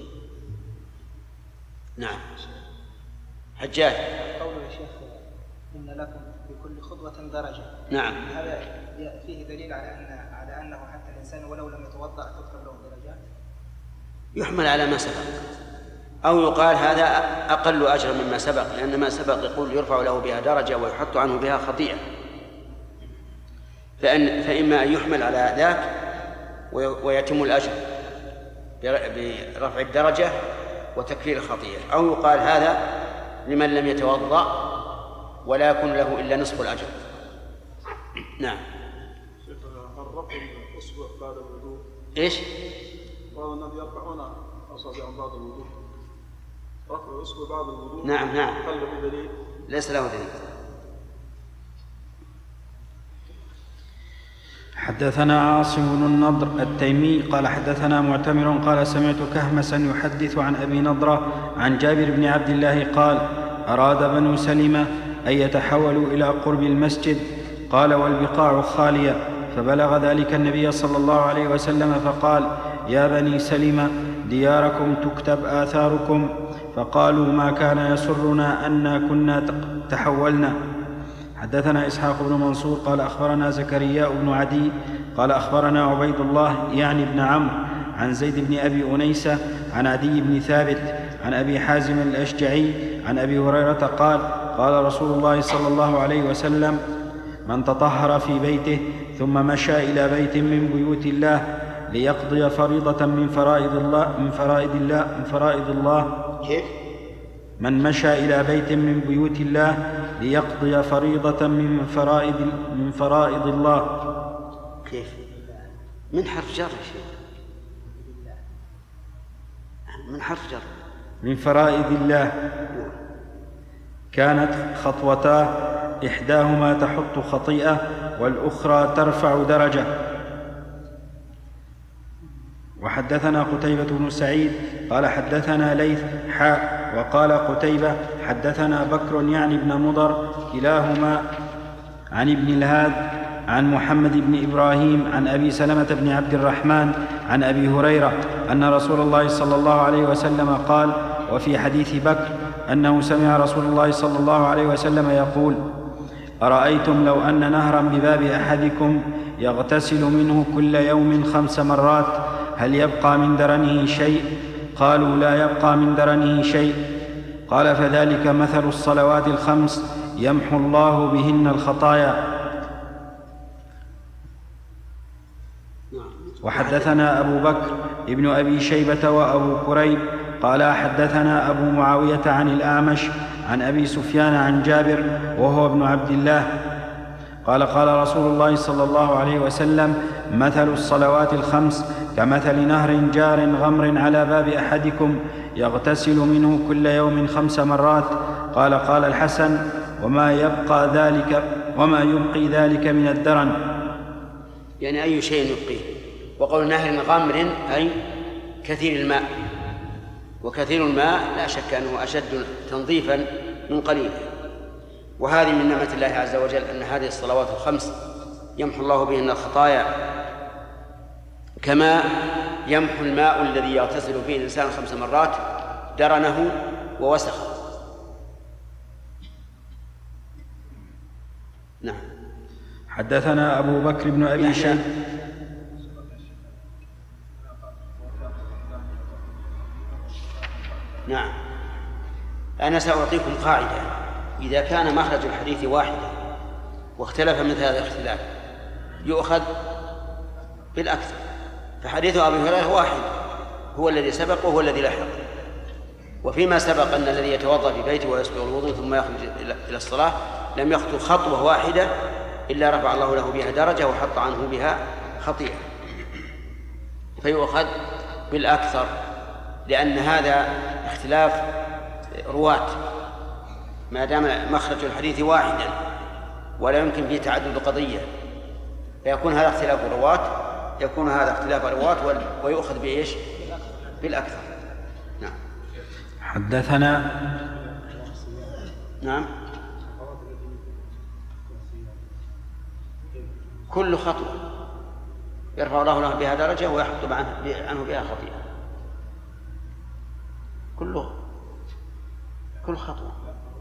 نعم. حجاج: قوله يا شيخ إن لكم بكل خطوة درجة، نعم، هذا فيه دليل على أن على أنه حتى الإنسان ولو لم يتوضأ تكتب له درجات؟ يحمل على ما سبق، أو يقال هذا أقل أجر مما سبق، لأن ما سبق يقول يرفع له بها درجة ويحط عنه بها خطيئة، فإن فإما أن يحمل على ذاك ويتم الأجر برفع الدرجة وتكفير الخطيئة، أو يقال هذا لمن لم يتوضأ ولا يكون له إلا نصف الأجر. نعم. الرفع الأصبع بعد الوضوء إيش؟ بعض الناس يرفعون أصابعهم بعد الوضوء. رفع الأصبع بعد الوضوء. نعم نعم. هل له دليل؟ ليس له دليل. حدثنا عاصم بن النضر التيمي قال حدثنا معتمر قال سمعت كهمسا يحدث عن أبي نضرة عن جابر بن عبد الله قال: أراد بنو سلمة أن يتحولوا إلى قرب المسجد، قال: والبقاع خالية، فبلغ ذلك النبي صلى الله عليه وسلم فقال: يا بني سلمة، دياركم تكتب آثاركم. فقالوا: ما كان يسرنا أنا كنا تحولنا. حدثنا إسحاق بن منصور قال أخبرنا زكريا بن عدي قال أخبرنا عبيد الله يعني بن عمرو عن زيد بن أبي أنيسة عن عدي بن ثابت عن أبي حازم الأشجعي عن أبي هريرة قال: قال رسول الله صلى الله عليه وسلم: من تطهر في بيته ثم مشى إلى بيت من بيوت الله ليقضي فريضة من فرائض الله من فرائض الله من فرائض الله كيف؟ من مشى إلى بيت من بيوت الله ليقضي فريضة من فرائض من فرائض الله. كيف؟ من حرف جر يا شيخ، من حرف جر. من فرائض الله كانت خطوتاه إحداهما تحط خطيئة والأخرى ترفع درجة. وحدثنا قتيبة بن سعيد قال حدثنا ليث حاء وقال قتيبة حدثنا بكر يعني ابن مضر كلاهما عن ابن الهاد عن محمد بن إبراهيم عن أبي سلمة بن عبد الرحمن عن أبي هريرة أن رسول الله صلى الله عليه وسلم قال، وفي حديث بكر أنه سمع رسول الله صلى الله عليه وسلم يقول: أرأيتم لو أن نهرا بباب أحدكم يغتسل منه كل يوم خمس مرات هل يبقى من درنه شيء؟ قالوا: لا يبقى من درنه شيء. قال: فذلك مثل الصلوات الخمس يمحو الله بهن الخطايا. وحدثنا أبو بكر ابن أبي شيبة وأبو كريب قال: حدثنا أبو معاوية عن الأعمش عن أبي سفيان عن جابر وهو ابن عبد الله قال: قال رسول الله صلى الله عليه وسلم: مثل الصلوات الخمس كمثل نهر جار غمر على باب أحدكم يغتسل منه كل يوم خمس مرات. قال قال الحسن: وما يبقى ذلك وما يبقي ذلك من الدرن، يعني أي شيء يبقيه. وقول نهر غمر أي كثير الماء، وكثير الماء لا شك أنه أشد تنظيفا من قليله. وهذه من نعمة الله عز وجل أن هذه الصلوات الخمس يمحو الله بهن الخطايا، كما يمحو الماء الذي يغتسل فيه الإنسان خمس مرات درنه ووسخه. نعم. حدثنا أبو بكر بن أبي شيبة. نعم. أنا سأعطيكم قاعدة: إذا كان مخرج الحديث واحدا واختلف مثل هذا الاختلاف يؤخذ بالأكثر. فحديث أبي هريرة واحد هو الذي سبق وهو الذي لحق. وفيما سبق أن الذي يتوضأ في بيته ويسبغ الوضوء ثم يخرج إلى الصلاة لم يخطو خطوة واحدة إلا رفع الله له بها درجة وحط عنه بها خطيئة، فيؤخذ بالأكثر، لأن هذا اختلاف رواة ما دام مخرج الحديث واحدا ولا يمكن فيه تعدد قضية، فيكون هذا اختلاف رواة يكون هذا اختلاف رواة ويؤخذ بإيش؟ بالأكثر. نعم. حدثنا نعم كل خطوة يرفع الله له بها درجة ويحط عنه بها خطيئة. كله كل خطوة.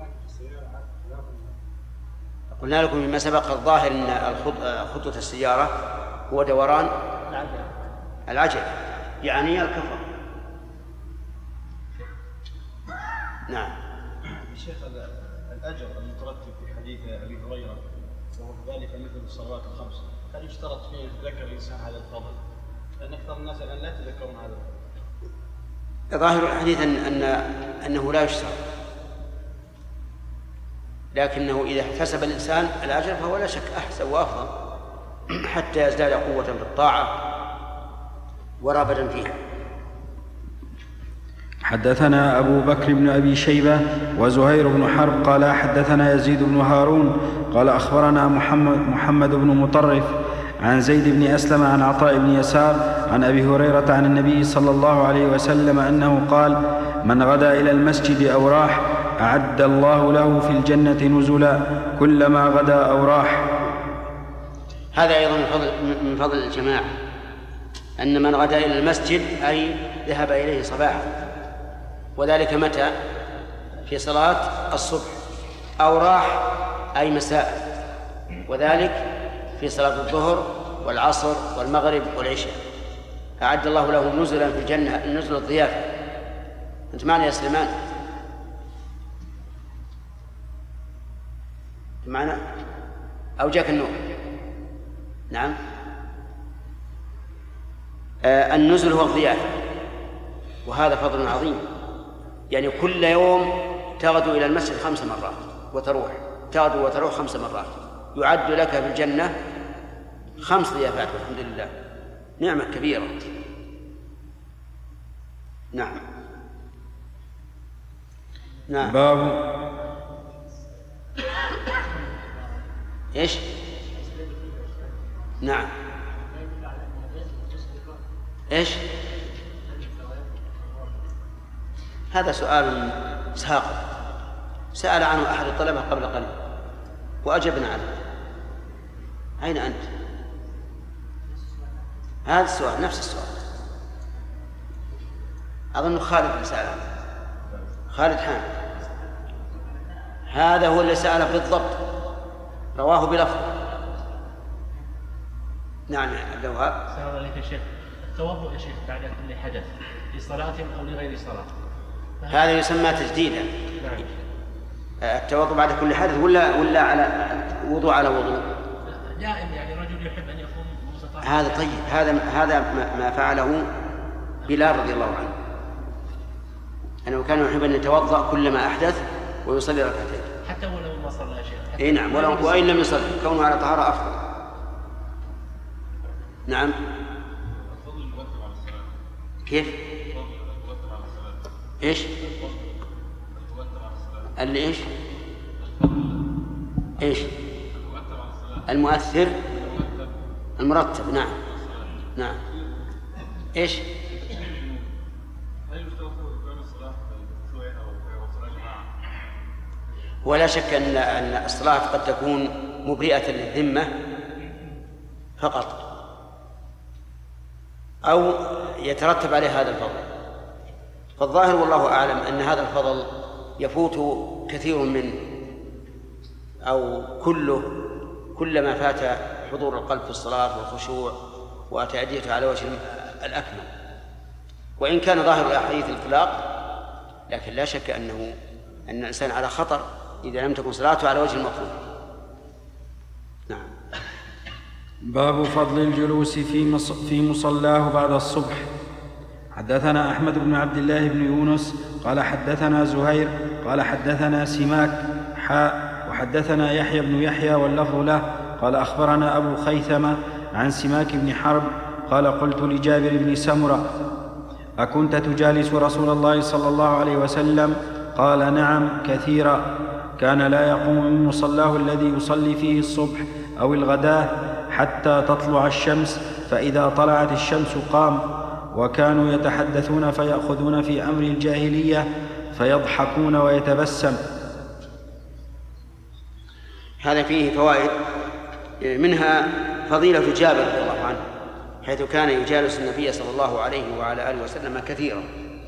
قلنا لكم مما سبق الظاهر أن خطوة السيارة هو دوران العجل، يعني الكفر. نعم. الشيخ الأجر المترتب في حديث أبي هريرة وهو ذلك مثل الصلوات الخمس، هل يشترط فيه يتذكر الإنسان هذا الفضل؟ لأن أكثر الناس الآن لا يتذكرون هذا الفضل. ظاهر الحديث أن أن أنه لا يشترط، لكنه إذا احتسب الإنسان الأجر فهو لا شك أحسن وأفضل حتى يزداد قوة في الطاعة ورغبة فيها. حدثنا أبو بكر بن أبي شيبة وزهير بن حرب قال حدثنا يزيد بن هارون قال أخبرنا محمد, محمد بن مطرف عن زيد بن أسلم عن عطاء بن يسار عن أبي هريرة عن النبي صلى الله عليه وسلم أنه قال: من غدا إلى المسجد أو راح أعد الله له في الجنة نزلا كلما غدا أو راح. هذا أيضا من فضل, من فضل الجماعة، أن من غدا إلى المسجد أي ذهب إليه صباحا، وذلك متى؟ في صلاة الصبح، أو راح أي مساء، وذلك في صلاة الظهر والعصر والمغرب والعشاء. أعد الله له نزلا في الجنة، نزل الضيافة. أنت معنا يا سليمان؟ معنا أو جاك النوم؟ نعم. آه النزل هو الضيافة، وهذا فضل عظيم. يعني كل يوم تغدو إلى المسجد خمس مرات وتروح، تغدو وتروح خمس مرات، يعد لك في الجنة خمس ضيافات، والحمد لله، نعمة كبيرة. نعم. نعم. باب إيش؟ نعم. إيش؟ هذا سؤال ساقط سأل عنه أحد الطلبة قبل قليل وأجبنا عنه. أين أنت؟ هذا السؤال نفس السؤال. أظن خالد اللي سأله، خالد حامد، هذا هو اللي سأله بالضبط، رواه بلفظ. نعم عبد الوهاب. السلام عليكم يا شيخ. التوضؤ يا شيخ بعد كل حدث لصلاة أو لغير صلاة هذا يسمى تجديدا. نعم. التوضؤ بعد كل حدث ولا ولا على وضوء على وضوء؟ دائم يعني رجل يحب أن يكون مستطاع. هذا طيب، هذا هذا ما فعله بلال رضي الله عنه، أنه كان يحب أن يتوضأ كلما أحدث ويصلي ركعتين حتى ولو ما صلى شيء. إيه نعم، ولو وإن لم يصلي كونه على طهارة أفضل. نعم. كيف؟ إيش؟ اللي إيش؟ إيش؟ المؤثر المرتب. نعم نعم. إيش؟ ولا شك أن أن الصلاة قد تكون مبرئة للذمة فقط، أو يترتب عليه هذا الفضل. فالظاهر والله أعلم أن هذا الفضل يفوت كثير منه أو كله كلما فات حضور القلب في الصلاة والخشوع وتأديته على وجه الأكمل، وإن كان ظاهر الأحاديث الإطلاق، لكن لا شك أنه أن الإنسان على خطر إذا لم تكن صلاته على وجه المطلوب. نعم. باب فضل الجلوس في في مصلاه بعد الصبح. حدثنا أحمد بن عبد الله بن يونس قال حدثنا زهير قال حدثنا سماك حاء وحدثنا يحيى بن يحيى واللفظ له قال أخبرنا أبو خيثمة عن سماك بن حرب قال قلت لجابر بن سمرة أكنت تجالس رسول الله صلى الله عليه وسلم؟ قال نعم كثيرا، كان لا يقوم من مصلاه الذي يصلي فيه الصبح أو الغداة حتى تطلع الشمس، فإذا طلعت الشمس قام، وكانوا يتحدثون فيأخذون في أمر الجاهلية فيضحكون ويتبسم. هذا فيه فوائد، منها فضيلة جابر رضي الله عنه حيث كان يجالس النبي صلى الله عليه وعلى آله وسلم كثيرا،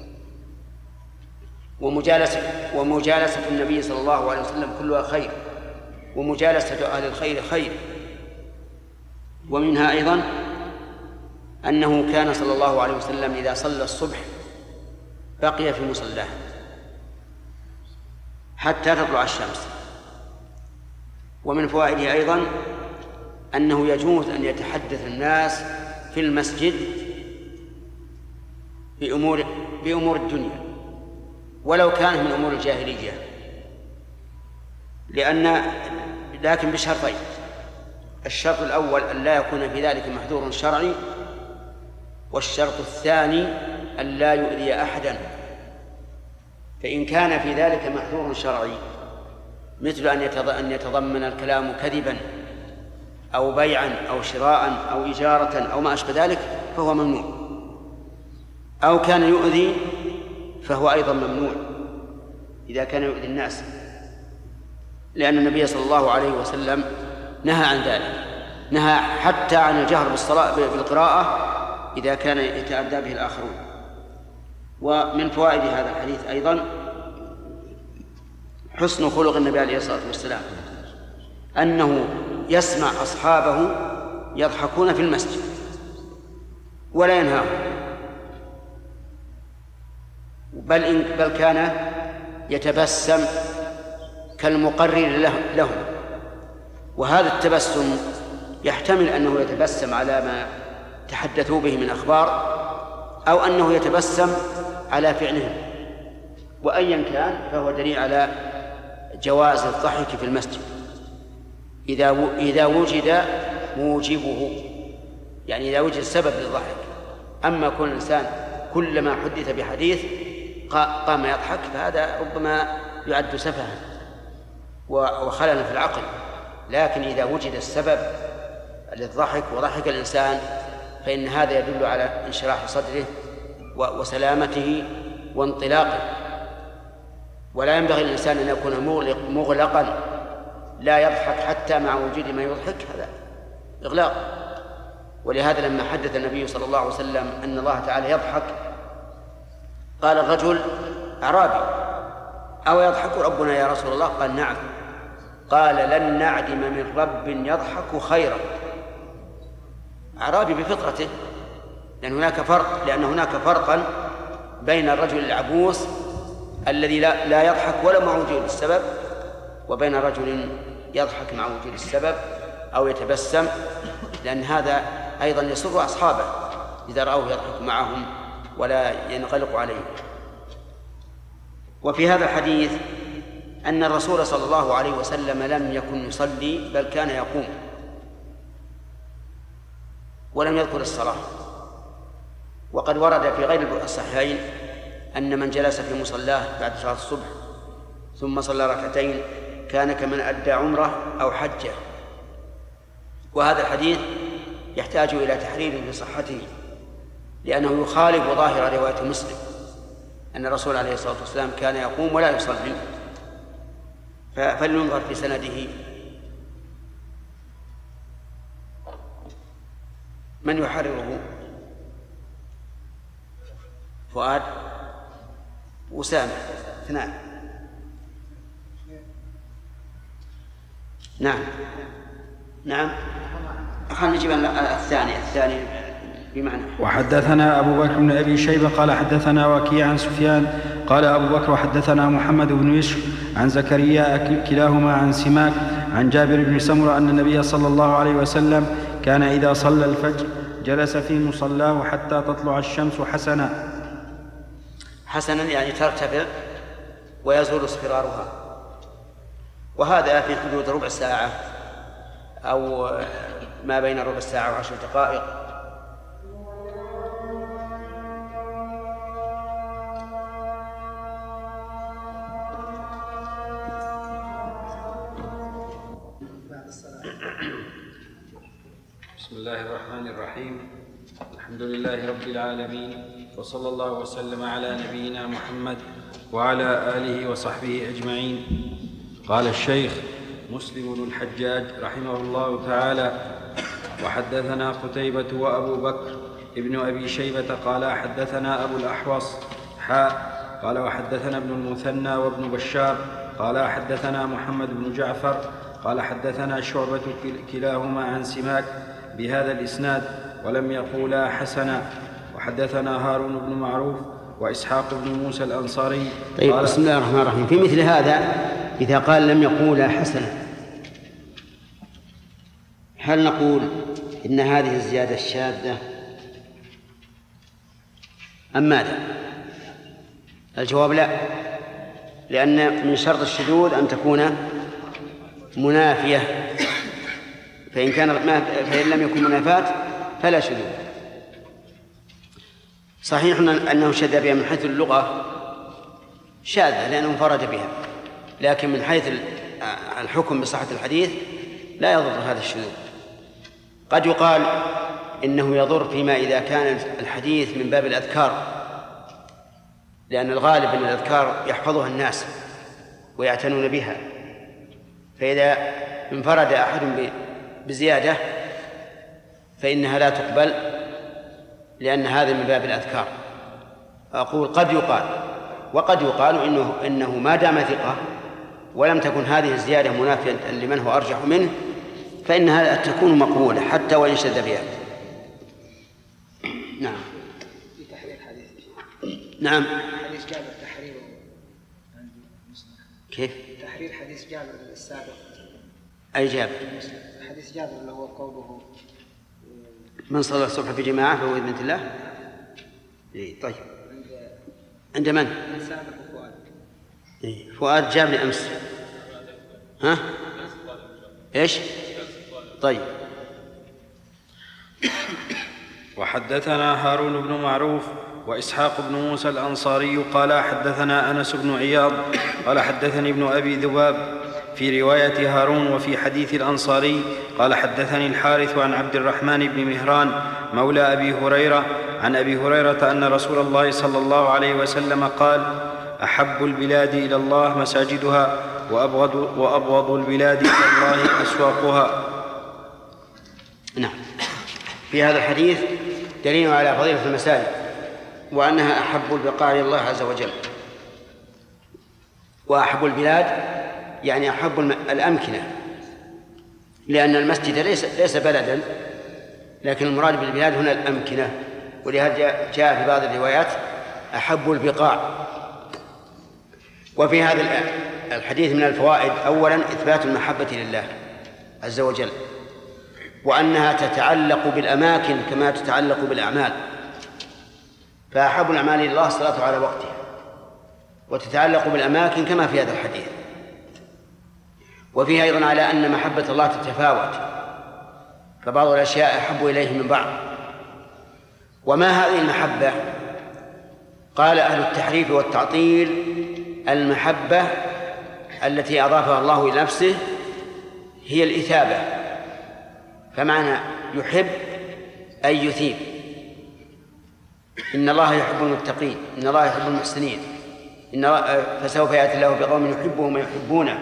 ومجالسة, ومجالسة النبي صلى الله عليه وسلم كلها خير، ومجالسة أهل الخير خير. ومنها أيضا أنه كان صلى الله عليه وسلم إذا صلى الصبح بقي في مصلاه حتى تطلع الشمس. ومن فوائده أيضا أنه يجوز أن يتحدث الناس في المسجد بأمور, بأمور الدنيا ولو كان من أمور الجاهلية، لأن لكن بشرطين: الشرط الأول أن لا يكون في ذلك محذور شرعي، والشرط الثاني أن لا يؤذي أحدا. فإن كان في ذلك محذور شرعي مثل أن يتضمن الكلام كذبا أو بيعا أو شراء أو إجارة أو ما أشبه ذلك فهو ممنوع، أو كان يؤذي فهو أيضا ممنوع إذا كان يؤذي الناس، لأن النبي صلى الله عليه وسلم نهى عن ذلك، نهى حتى عن الجهر بالصلاة بالقراءة إذا كان يتأذى به الآخرون. ومن فوائد هذا الحديث أيضا حسن خلق النبي عليه الصلاة والسلام، أنه يسمع أصحابه يضحكون في المسجد ولا ينهاهم، بل, إن بل كان يتبسم كالمقرر لهم. وهذا التبسم يحتمل أنه يتبسم على ما تحدثوا به من أخبار، أو أنه يتبسم على فعلهم، وأيا كان فهو دليل على جواز الضحك في المسجد إذا إذا وجد موجبه، يعني إذا وجد سبب للضحك. أما كل إنسان كلما حدث بحديث قام يضحك فهذا ربما يعد سفها وخللا في العقل، لكن إذا وجد السبب للضحك وضحك الإنسان فإن هذا يدل على انشراح صدره وسلامته وانطلاقه. ولا ينبغي للإنسان أن يكون مغلق مغلقا لا يضحك حتى مع وجود ما يضحك، هذا إغلاق. ولهذا لما حدث النبي صلى الله عليه وسلم أن الله تعالى يضحك قال الرجل أعرابي: أو يضحك ربنا يا رسول الله؟ قال: نعم. قال: لن نعدم من رب يضحك خيرا. أعرابي بفطرته، لأن هناك فرق لأن هناك فرقا بين الرجل العبوس الذي لا, لا يضحك ولا مع وجود السبب، وبين رجل يضحك مع وجود السبب أو يتبسم، لأن هذا أيضا يسر أصحابه إذا رأوه يضحك معهم ولا ينغلق عليه. وفي هذا الحديث أن الرسول صلى الله عليه وسلم لم يكن يصلي بل كان يقوم ولم يذكر الصلاة. وقد ورد في غير الصحيحين أن من جلس في مصلاه بعد صلاة الصبح ثم صلى ركعتين كان كمن أدى عمره أو حجه. وهذا الحديث يحتاج إلى تحرير في صحته، لأنه يخالف ظاهر رواية مسلم أن الرسول عليه الصلاة والسلام كان يقوم ولا يصلي. فلننظر في سنده. من يحرره؟ فؤاد، أسامة، اثنان. نعم نعم خلينا نجيب الثاني الثاني بمعنى. وحدثنا أبو بكر بن أبي شيبة قال حدثنا وكيع عن سفيان قال أبو بكر وحدثنا محمد بن يوسف عن زكريا كلاهما عن سماك عن جابر بن سمرة أن النبي صلى الله عليه وسلم كان إذا صلى الفجر جلس في مصلاه حتى تطلع الشمس حسنا. حسنا يعني ترتفع ويزول اصفرارها، وهذا في حدود ربع ساعة أو ما بين ربع ساعة وعشر دقائق. بسم الله الرحمن الرحيم. الحمد لله رب العالمين، وصلى الله وسلم على نبينا محمد وعلى آله وصحبه أجمعين. قال الشيخ مسلم بن الحجاج رحمه الله تعالى: وحدثنا قتيبة وأبو بكر ابن أبي شيبة قال حدثنا أبو الأحوص حاء قال وحدثنا ابن المثنى وابن بشار قال حدثنا محمد بن جعفر قال حدثنا شعبة كلاهما عن سماك بهذا الإسناد ولم يقولا حسنا. وحدثنا هارون بن معروف وإسحاق بن موسى الأنصاري. طيب، بسم الله الرحمن الرحيم. في مثل هذا إذا قال لم يقولا حسنا، هل نقول إن هذه الزيادة الشاذة أم ماذا؟ الجواب لا، لأن من شرط الشذوذ أن تكون منافية، فإن كان فإن لم يكن منافاة فلا شذوذ. صحيح أنه شذ بها من حيث اللغة شاذة لأنه انفرد بها، لكن من حيث الحكم بصحة الحديث لا يضر هذا الشذوذ. قد يقال إنه يضر فيما إذا كان الحديث من باب الأذكار، لأن الغالب أن الأذكار يحفظها الناس ويعتنون بها، فإذا انفرد أحد بزيادة فإنها لا تقبل، لأن هذا من باب الأذكار. أقول قد يقال، وقد يقال إنه, إنه ما دام ثقة ولم تكن هذه الزيادة منافية لمن هو أرجح منه فإنها تكون مقبولة حتى وإن شذ بها. نعم. في تحرير حديث نعم. حديث جابر تحريره عند مسلم. كيف؟ تحرير حديث جابر السابق. أي جابر؟ حديث جابر اللي هو قوله من صلى الصبح في جماعة فهو بإذن الله. إيه طيب. عند من؟ من سابق فؤاد. إيه فؤاد جاب لي أمس. ها؟ إيش؟ طيب. وحدثنا هارون بن معروف وإسحاق بن موسى الأنصاري قال حدثنا أنس بن عياض قال حدثني ابن أبي ذباب في رواية هارون وفي حديث الأنصاري قال حدثني الحارث عن عبد الرحمن بن مهران مولى أبي هريرة عن أبي هريرة أن رسول الله صلى الله عليه وسلم قال: أحب البلاد إلى الله مساجدها وأبغض, وأبغض البلاد إلى الله أسواقها. نعم. في هذا الحديث دليل على فضيلة المساجد وأنها أحب البقاع إلى الله عز وجل. وأحب البلاد يعني أحب الأمكنة، لأن المسجد ليس ليس بلدا، لكن المراد بالبلاد هنا الأمكنة. ولهذا جاء في بعض الروايات أحب البقاع. وفي هذا الحديث من الفوائد أولا إثبات المحبة لله عز وجل، وأنها تتعلق بالأماكن كما تتعلق بالأعمال، فأحب الأعمال لله الصلاة على وقتها، وتتعلق بالأماكن كما في هذا الحديث. وفيه أيضا على أن محبة الله تتفاوت، فبعض الأشياء أحب إليه من بعض. وما هذه المحبة؟ قال أهل التحريف والتعطيل: المحبة التي أضافها الله إلى نفسه هي الإثابة. فمعنى يحب أي يثيب. إن الله يحب المتقين، إن الله يحب المحسنين، إن فسوف يأتي الله بقوم يحبهم ويحبونه.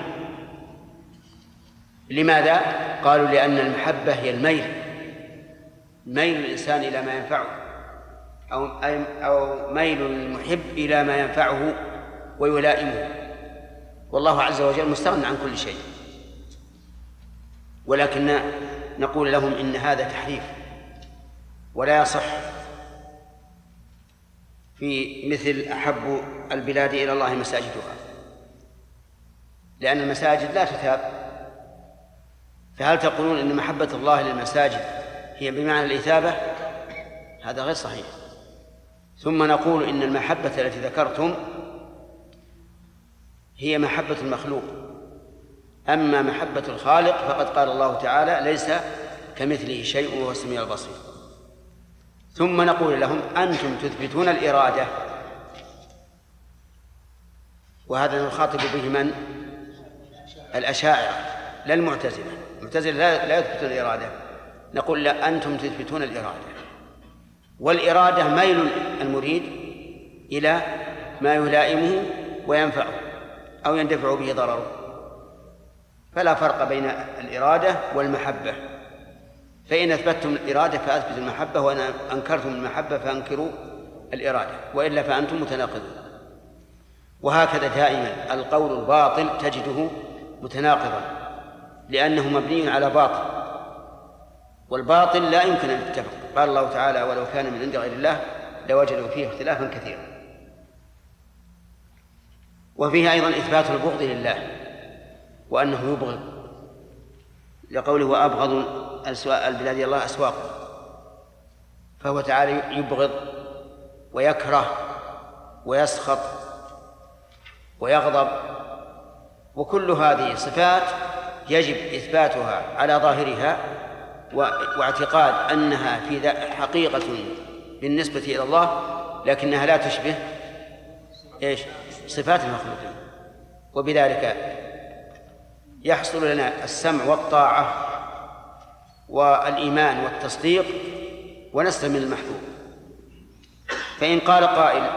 لماذا؟ قالوا لأن المحبة هي الميل، ميل الإنسان إلى ما ينفعه، أو أو ميل المحب إلى ما ينفعه ويلائمه. والله عز وجل مستغنى عن كل شيء، ولكن نقول لهم إن هذا تحريف ولا يصح. في مثل أحب البلاد إلى الله مساجدها، لأن المساجد لا تثاب. فهل تقولون إن محبة الله للمساجد هي بمعنى الإثابة؟ هذا غير صحيح. ثم نقول إن المحبة التي ذكرتم هي محبة المخلوق، أما محبة الخالق فقد قال الله تعالى: ليس كمثله شيء وهو السميع البصير. ثم نقول لهم: أنتم تثبتون الإرادة، وهذا نخاطب به من؟ الأشاعرة لا المعتزلة. المعتزلة لا يثبتون الإرادة. نقول: لا، أنتم تثبتون الإرادة، والإرادة ميل المريد إلى ما يلائمه وينفعه أو يندفع به ضرره، فلا فرق بين الإرادة والمحبة. فإن أثبتتم الإرادة فأثبتوا المحبة، وإن أنكرتم المحبة فأنكروا الإرادة، وإلا فأنتم متناقضون. وهكذا دائما القول الباطل تجده متناقضا، لأنه مبني على باطل، والباطل لا يمكن أن يتفق. قال الله تعالى: ولو كان من عند غير الله لوجدوا فيه اختلافا كثيرا. وفيه أيضا إثبات البغض لله، وأنه يبغض، لقوله: وأبغض البلاد إلى الله أسواق. فهو تعالى يبغض ويكره ويسخط ويغضب، وكل هذه صفات يجب إثباتها على ظاهرها، واعتقاد أنها في حقيقة بالنسبة إلى الله، لكنها لا تشبه إيش؟ صفات المخلوقين. وبذلك يحصل لنا السمع والطاعة والإيمان والتصديق ونسلم من المحبوب. فإن قال قائل: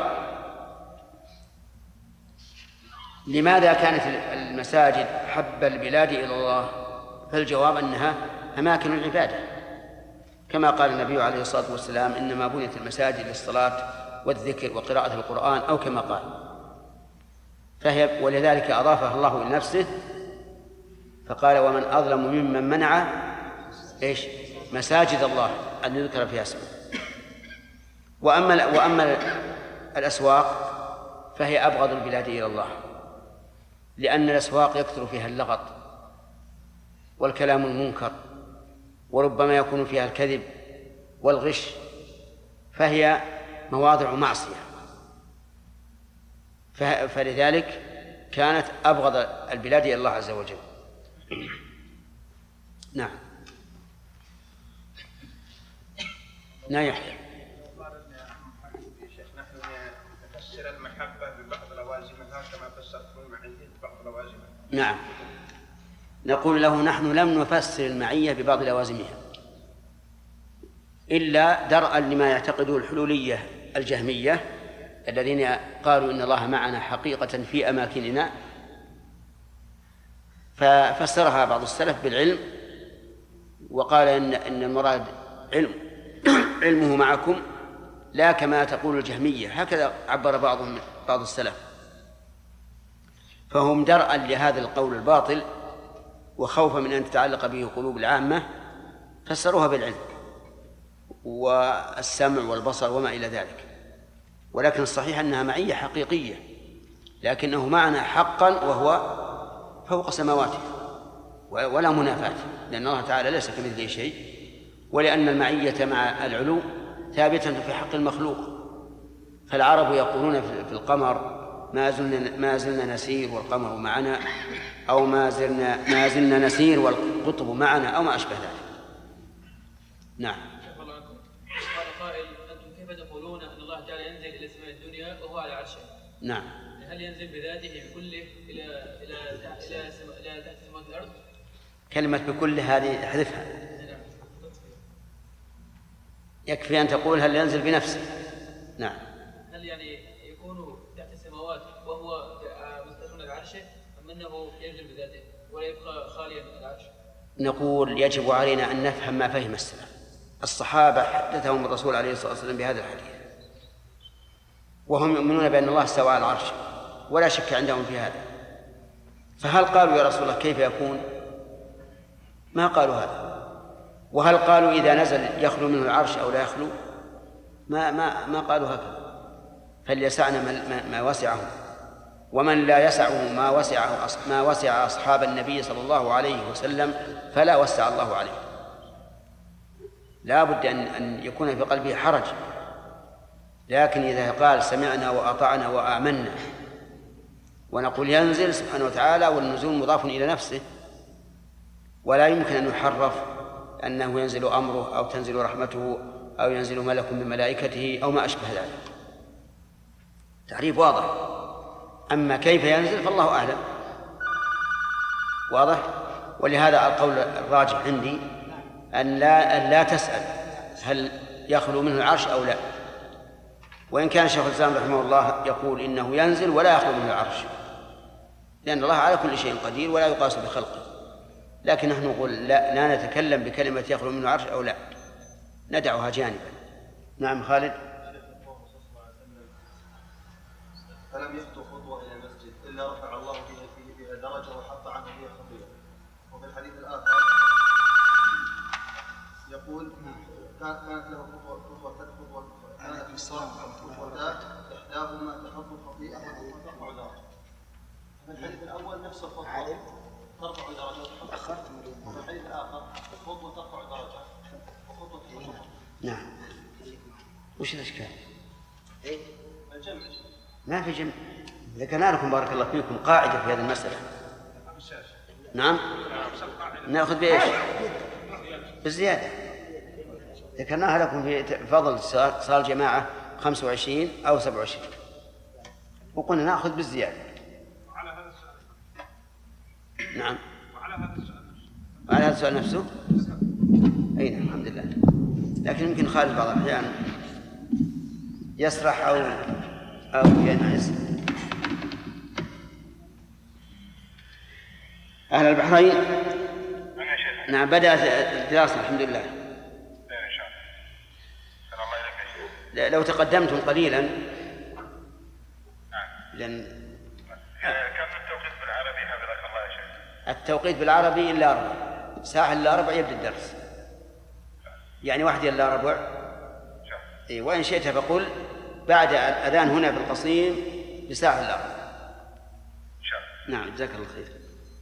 لماذا كانت المساجد حب البلاد إلى الله؟ فالجواب أنها أماكن العبادة، كما قال النبي عليه الصلاة والسلام: إنما بنيت المساجد للصلاة والذكر وقراءة القرآن، أو كما قال. فهي ولذلك أضافها الله لنفسه، فقال: ومن أظلم ممن منع إيش؟ مساجد الله أن يذكر فيها اسمه. وأما وأما الأسواق فهي أبغض البلاد إلى الله، لأن الأسواق يكثر فيها اللغط والكلام المنكر، وربما يكون فيها الكذب والغش، فهي مواضع معصية. فلذلك كانت أبغض البلاد إلى الله عز وجل. نعم. نعم يحيى. نحن نفسر المحبة ببعض لوازمها كما فسرتم المعية ببعض لوازمها. نعم، نقول له: نحن لم نفسر المعية ببعض لوازمها إلا درءا لما يعتقده الحلولية الجهمية الذين قالوا إن الله معنا حقيقة في وقال إن إن المراد علم علمه معكم لا كما تقول الجهمية، هكذا عبر بعضهم بعض السلف. فهم درءا لهذا القول الباطل وخوفا من أن تتعلق به قلوب العامة فسروها بالعلم والسمع والبصر وما إلى ذلك، ولكن الصحيح أنها معية حقيقية، لكنه معنى حقا وهو فوق سماواته ولا منافاة، لأن الله تعالى ليس كمثله شيء، ولأن المعية مع العلو ثابتة في حق المخلوق. فالعرب يقولون في القمر ما زلنا ما زلنا نسير والقمر معنا، أو ما زلنا ما زلنا نسير والقطب معنا، أو ما أشبه ذلك. نعم. قال قائل: أنتم كيف تقولون أن الله تعالى ينزل إلى سماء الدنيا وهو على عرشه؟ نعم. هل ينزل بذاته بكله إلى إلى إلى إلى تحت سماوات الأرض؟ كلمة بكل هذه احذفها، يكفي أن تقول هل ينزل بنفسه. نعم. هل يعني يكون تحت السماوات وهو مستقيم على عرشه، أم أنه ينزل بذاته ولا يبقى خاليا من العرش؟ نقول يجب علينا أن نفهم ما فهم السلف. الصحابة حدثهم الرسول عليه الصلاة والسلام بهذا الحديث، وهم يؤمنون بأن الله استوى على العرش ولا شك عندهم في هذا، فهل قالوا يا رسول الله كيف يكون؟ ما قالوا هذا. وهل قالوا إذا نزل يخلو منه العرش أو لا يخلو؟ ما ما ما قالوا هكذا. فليسعنا ما, ما وسعهم، ومن لا يسعه ما وسع ما وسع أصحاب النبي صلى الله عليه وسلم فلا وسع الله عليه. لا بد أن أن يكون في قلبه حرج، لكن إذا قال سمعنا وأطعنا وآمنا ونقول ينزل سبحانه وتعالى، والنزول مضاف إلى نفسه، ولا يمكن أن يحرف أنه ينزل أمره أو تنزل رحمته أو ينزل ملك من ملائكته أو ما أشبه ذلك. تعريف واضح. أما كيف ينزل فالله أعلم. واضح. ولهذا القول الراجح عندي أن لا, أن لا تسأل هل يخلو منه العرش أو لا، وإن كان شيخ الإسلام رحمه الله يقول إنه ينزل ولا يخلو منه العرش، لأن الله على كل شيء قدير ولا يقاس بخلقه. لكن نحن نقول لا, لا نتكلم بكلمة يخلو منه العرش أو لا، ندعها جانبا. نعم خالد. فلم يخطو خطوة إلى المسجد إلا رفع الله فيها فيها درجة وحط عنه فيها خطيئة. وفي الحديث الآخر يقول كانت له خطوة خطوة خطوة كانت في الصلاة خطوتان إحداهما تحط الخطيئة وترفع درجة. في الحديث الأول نفس الخطوة ترفع درجة، وفي الحديث الآخر خطوة ترفع درجة وخطوة ترفع. نعم. وش الإشكال؟ الجمع. ما في جمع. ذكرنا لكم بارك الله فيكم قاعدة في هذه المسألة. نعم. نأخذ بإيش؟ بالزيادة. ذكرناها لكم في فضل صلاة الجماعة خمسة وعشرين أو سبعة وعشرين، وقلنا نأخذ بالزيادة. وعلى هذا السؤال. نعم. وعلى هذا السؤال. وعلى هذا السؤال نفسه. أي نعم الحمد لله. لكن يمكن خالد بعض الأحيان يسرح أو أو ينعس. أهل البحرين. نعم بدأت الدراسة الحمد لله. لو تقدمتم قليلا. لأن كم التوقيت بالعربي حفظك الله يا شيخ؟ التوقيت بالعربي إلا أربع ساعة إلا أربع يبدأ الدرس، يعني واحد إلا ربع. إيه وإن شئت فقل بعد الأذان هنا في القصيم بساعة إلا أربع. نعم جزاك الله خير.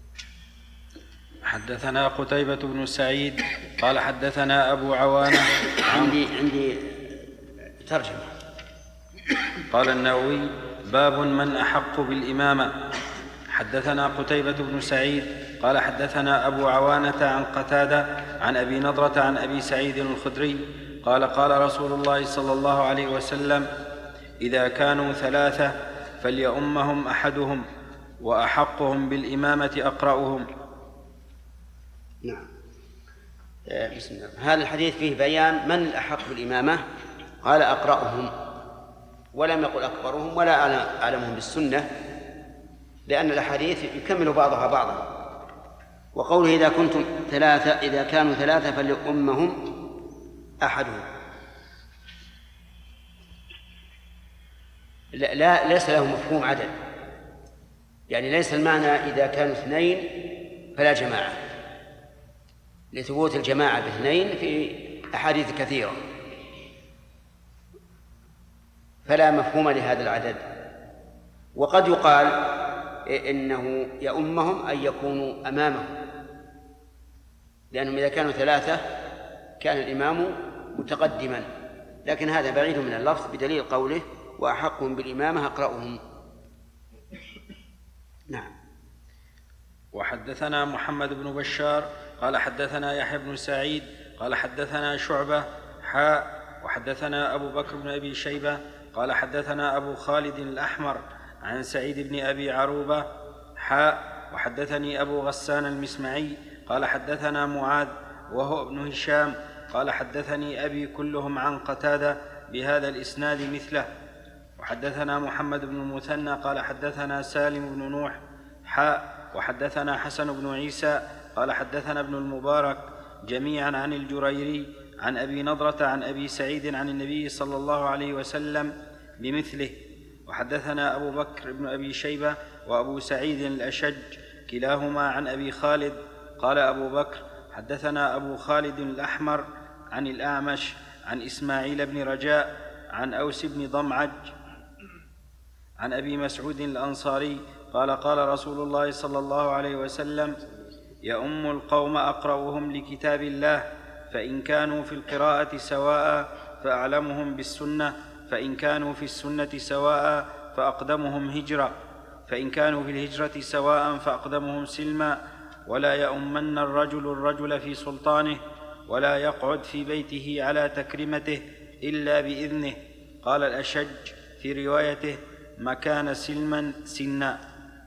حدثنا قتيبة بن سعيد قال حدثنا أبو عوانة. عندي عندي ترجمة. قال النووي باب من أحق بالإمامة. حدثنا قتيبة بن سعيد قال حدثنا أبو عوانة عن قتادة عن أبي نضرة عن أبي سعيد الخدري قال قال رسول الله صلى الله عليه وسلم إذا كانوا ثلاثة فليؤمهم أحدهم وأحقهم بالإمامة أقرأهم. نعم. بسم الله. هذا الحديث فيه بيان من الأحق بالإمامة، قال أقرأهم، ولم يقل أكبرهم ولا أعلمهم بالسنة، لأن الأحاديث يكمل بعضها بعضا، وقوله إذا كنتم ثلاثة إذا كانوا ثلاثة فليؤمهم أحدهم، لا, لا ليس له مفهوم عدد، يعني ليس المعنى إذا كانوا اثنين فلا جماعة، لثبوت الجماعة باثنين في أحاديث كثيرة، فلا مفهوم لهذا العدد. وقد يقال إنه يؤمهم أن يكونوا أمامهم، لأنهم إذا كانوا ثلاثة كان الإمام متقدما، لكن هذا بعيد من اللفظ بدليل قوله وأحقهم بالإمامة أقرأهم. نعم. وحدثنا محمد بن بشار قال حدثنا يحيى بن سعيد قال حدثنا شعبة حاء وحدثنا أبو بكر بن أبي شيبة قال حدثنا أبو خالد الأحمر عن سعيد بن أبي عروبة حاء وحدثني أبو غسان المسمعي قال حدثنا معاذ وهو ابن هشام قال حدثني أبي كلهم عن قتادة بهذا الإسناد مثله. وحدثنا محمد بن المثنى قال حدثنا سالم بن نوح حاء وحدثنا حسن بن عيسى قال حدثنا ابن المبارك جميعا عن الجريري عن أبي نضرة عن أبي سعيد عن النبي صلى الله عليه وسلم بمثله. وحدثنا أبو بكر بن أبي شيبة وأبو سعيد الأشج كلاهما عن أبي خالد قال أبو بكر حدثنا أبو خالد الأحمر عن الأعمش عن إسماعيل بن رجاء عن أوس بن ضمعج عن أبي مسعود الأنصاري قال قال رسول الله صلى الله عليه وسلم يؤم القوم أقرأهم لكتاب الله، فإن كانوا في القراءة سواء فأعلمهم بالسنة، فإن كانوا في السنة سواء فأقدمهم هجرة، فإن كانوا في الهجرة سواء فأقدمهم سلما، ولا يؤمن الرجل الرجل في سلطانه، ولا يقعد في بيته على تكريمته إلا بإذنه. قال الأشج في روايته مكان سلما سنا.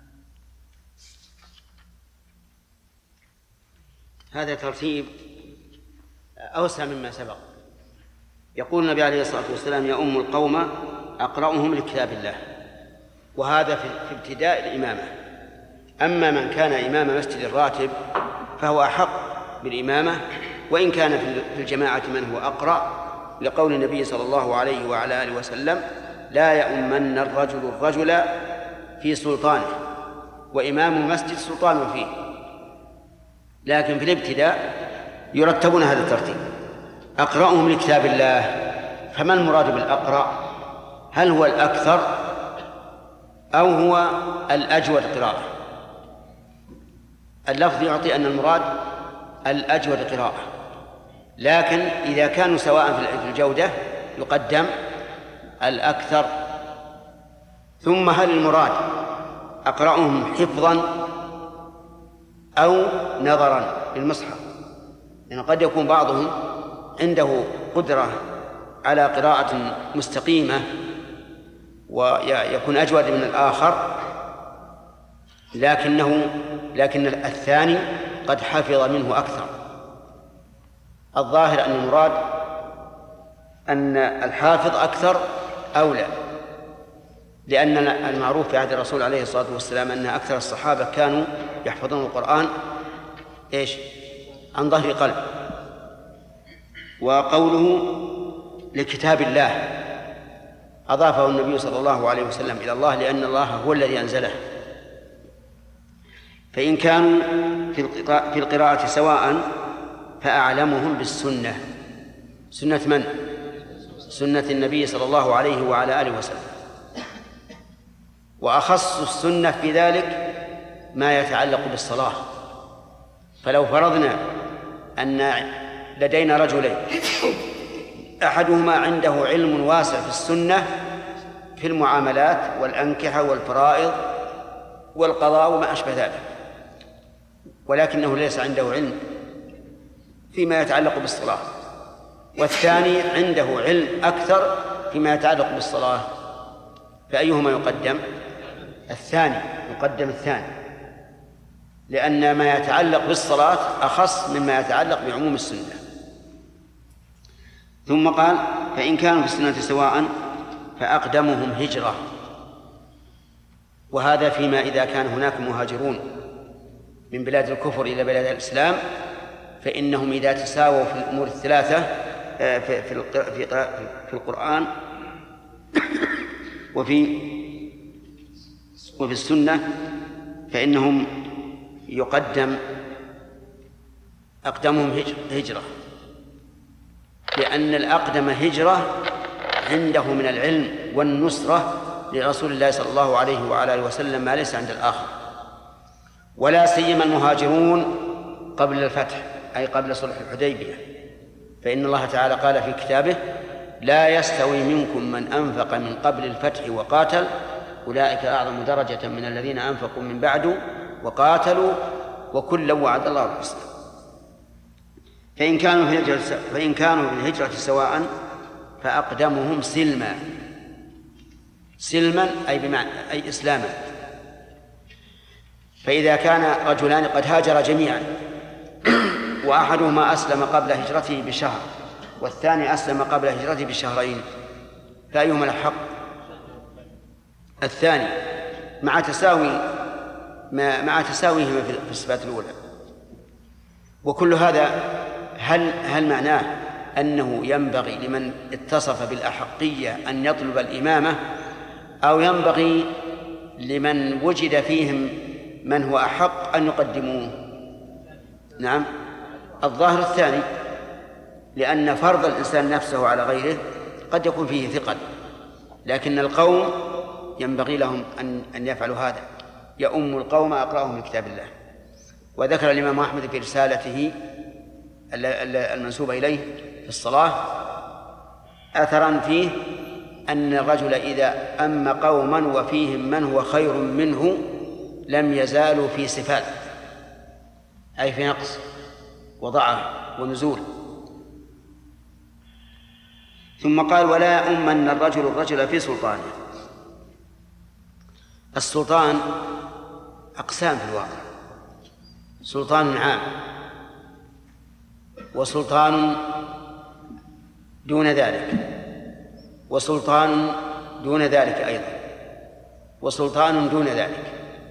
هذا ترتيب أوسع مما سبق. يقول النبي عليه الصلاة والسلام يؤم القوم أقرأهم لكتاب الله، وهذا في ابتداء الإمامة. أما من كان إمام مسجد الراتب فهو أحق بالإمامة وإن كان في الجماعة من هو أقرأ، لقول النبي صلى الله عليه وعلى آله وسلم لا يؤمن الرجل الرجل في سلطانه، وإمام المسجد سلطان فيه. لكن في الابتداء يرتبون هذا الترتيب أقرأهم لكتاب الله. فما المراد بالأقرأ؟ هل هو الأكثر أو هو الأجود قراءة؟ اللفظ يعطي أن المراد الأجود قراءة، لكن إذا كانوا سواء في الجودة يقدم الأكثر. ثم هل المراد أقرأهم حفظا أو نظرا للمصحف؟ لأن قد يكون بعضهم عنده قدرة على قراءة مستقيمة ويكون أجود من الآخر، لكنه لكن الثاني قد حفظ منه أكثر. الظاهر أن المراد أن الحافظ أكثر أولى، لأن المعروف في عهد الرسول عليه الصلاة والسلام أن أكثر الصحابة كانوا يحفظون القرآن إيش؟ عن ظهر قلب. وقوله لكتاب الله أضافه النبي صلى الله عليه وسلم إلى الله، لأن الله هو الذي أنزله. فإن كانوا في القراءة سواء فأعلمهم بالسنة. سنة من؟ سنة النبي صلى الله عليه وعلى آله وسلم. وأخص السنة في ذلك ما يتعلق بالصلاة. فلو فرضنا أن لدينا رجلين أحدهما عنده علم واسع في السنة في المعاملات والأنكحة والفرائض والقضاء وما أشبه ذلك، ولكنه ليس عنده علم فيما يتعلق بالصلاة، والثاني عنده علم أكثر فيما يتعلق بالصلاة، فأيهما يقدم؟ الثاني. يقدم الثاني، لأن ما يتعلق بالصلاة أخص مما يتعلق بعموم السنة. ثم قال فإن كانوا في السنة سواء فأقدمهم هجرة، وهذا فيما إذا كان هناك مهاجرون من بلاد الكفر إلى بلاد الإسلام، فإنهم إذا تساووا في الأمور الثلاثة في في في القرآن وفي وفي السنة فإنهم يقدم أقدمهم هجرة، لأن الأقدم هجرة عنده من العلم والنصرة لرسول الله صلى الله عليه وعلى آله وسلم ما ليس عند الآخر، ولا سيما المهاجرون قبل الفتح أي قبل صلح الحديبية، فإن الله تعالى قال في كتابه: لا يستوي منكم من أنفق من قبل الفتح وقاتل أولئك أعظم درجة من الذين أنفقوا من بعد وقاتلوا وكلا وعد الله الحسنى. فإن كانوا في الهجرة فإن كانوا في الهجرة سواء فأقدمهم سلما، سلما أي بمعنى أي إسلاما. فإذا كان رجلان قد هاجر جميعا وأحدهما أسلم قبل هجرته بشهر والثاني أسلم قبل هجرته بشهرين، فأيهما الحق؟ الثاني، مع تساوي مع تساويهما في الصفات الأولى. وكل هذا هل هل معناه أنه ينبغي لمن اتصف بالأحقية أن يطلب الإمامة، أو ينبغي لمن وجد فيهم من هو أحق أن يقدموه؟ نعم، الظاهر الثاني، لأن فرض الإنسان نفسه على غيره قد يكون فيه ثقل، لكن القوم ينبغي لهم أن أن يفعلوا هذا، يؤم القوم أقرأهم لكتاب الله. وذكر الإمام أحمد في رسالته المنسوبة إليه في الصلاة أثرا فيه أن الرجل إذا أم قوما وفيهم من هو خير منه لم يزالوا في سفال، أي في نقص وضعف ونزول. ثم قال: ولا يؤمن الرجل الرجل في سلطانه. السلطان أقسام في الواقع: سلطان عام، وسلطان دون ذلك، وسلطان دون ذلك أيضا، وسلطان دون ذلك.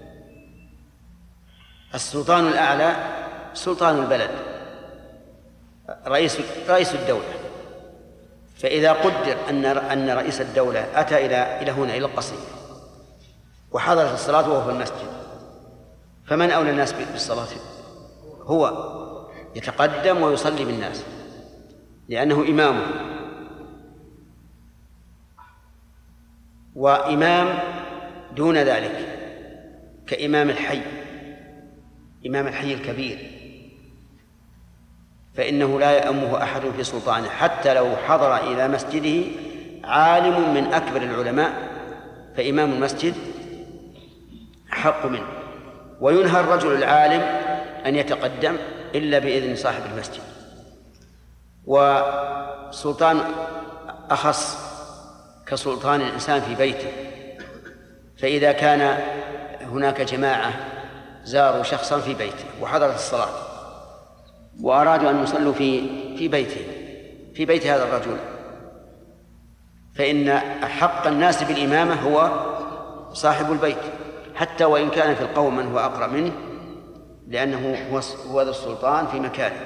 السلطان الأعلى سلطان البلد، رئيس رئيس الدولة. فإذا قدر أن أن رئيس الدولة أتى إلى إلى هنا إلى القصيم وحضرت الصلاة وهو في المسجد، فمن أولى الناس بالصلاة؟ هو يتقدم ويصلي بالناس لأنه إمامه. وإمام دون ذلك كإمام الحي، إمام الحي الكبير، فإنه لا يأمه أحد في سلطانه، حتى لو حضر إلى مسجده عالم من أكبر العلماء فإمام المسجد حق منه. وينهى الرجل العالم أن يتقدم إلا بإذن صاحب المسجد. وسلطان أخص كسلطان الإنسان في بيته، فإذا كان هناك جماعة زاروا شخصا في بيته وحضرت الصلاة وأرادوا أن يصلوا في في بيته في بيت هذا الرجل، فإن أحق الناس بالإمامة هو صاحب البيت، حتى وإن كان في القوم من هو أقرأ منه، لأنه هو ذو السلطان في مكانه.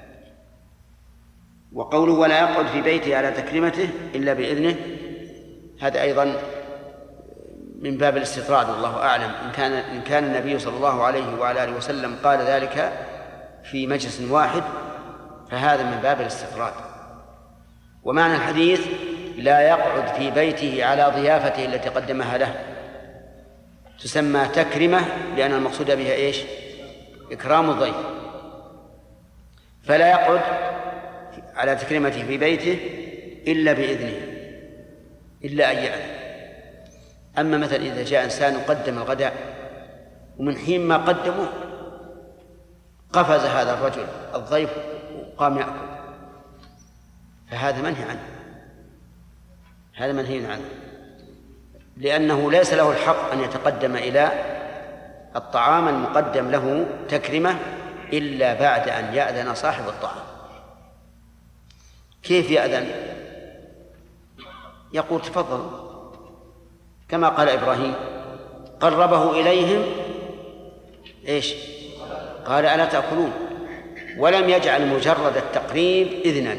وقوله: ولا يقعد في بيته على تكريمته إلا بإذنه، هذا أيضا من باب الاستطراد، والله أعلم. إن كان إن كان النبي صلى الله عليه وعلى آله وسلم قال ذلك في مجلس واحد فهذا من باب الاستطراد. ومعنى الحديث: لا يقعد في بيته على ضيافته التي قدمها له، تسمى تكرمة لأن المقصود بها إيش؟ إكرام الضيف. فلا يقعد على تكريمته في بيته إلا بإذنه، إلا أن يأذن. أما مثلا إذا جاء إنسان قدم الغداء ومن حين ما قدمه قفز هذا الرجل الضيف وقام يأكل، فهذا منهي عنه، هذا منهي عنه، لأنه ليس له الحق أن يتقدم إلى الطعام المقدم له تكرمة إلا بعد أن يأذن صاحب الطعام. كيف يأذن؟ يقول: تفضل، كما قال إبراهيم: قربه إليهم إيش؟ قال ألا تأكلون، ولم يجعل مجرد التقريب إذنا.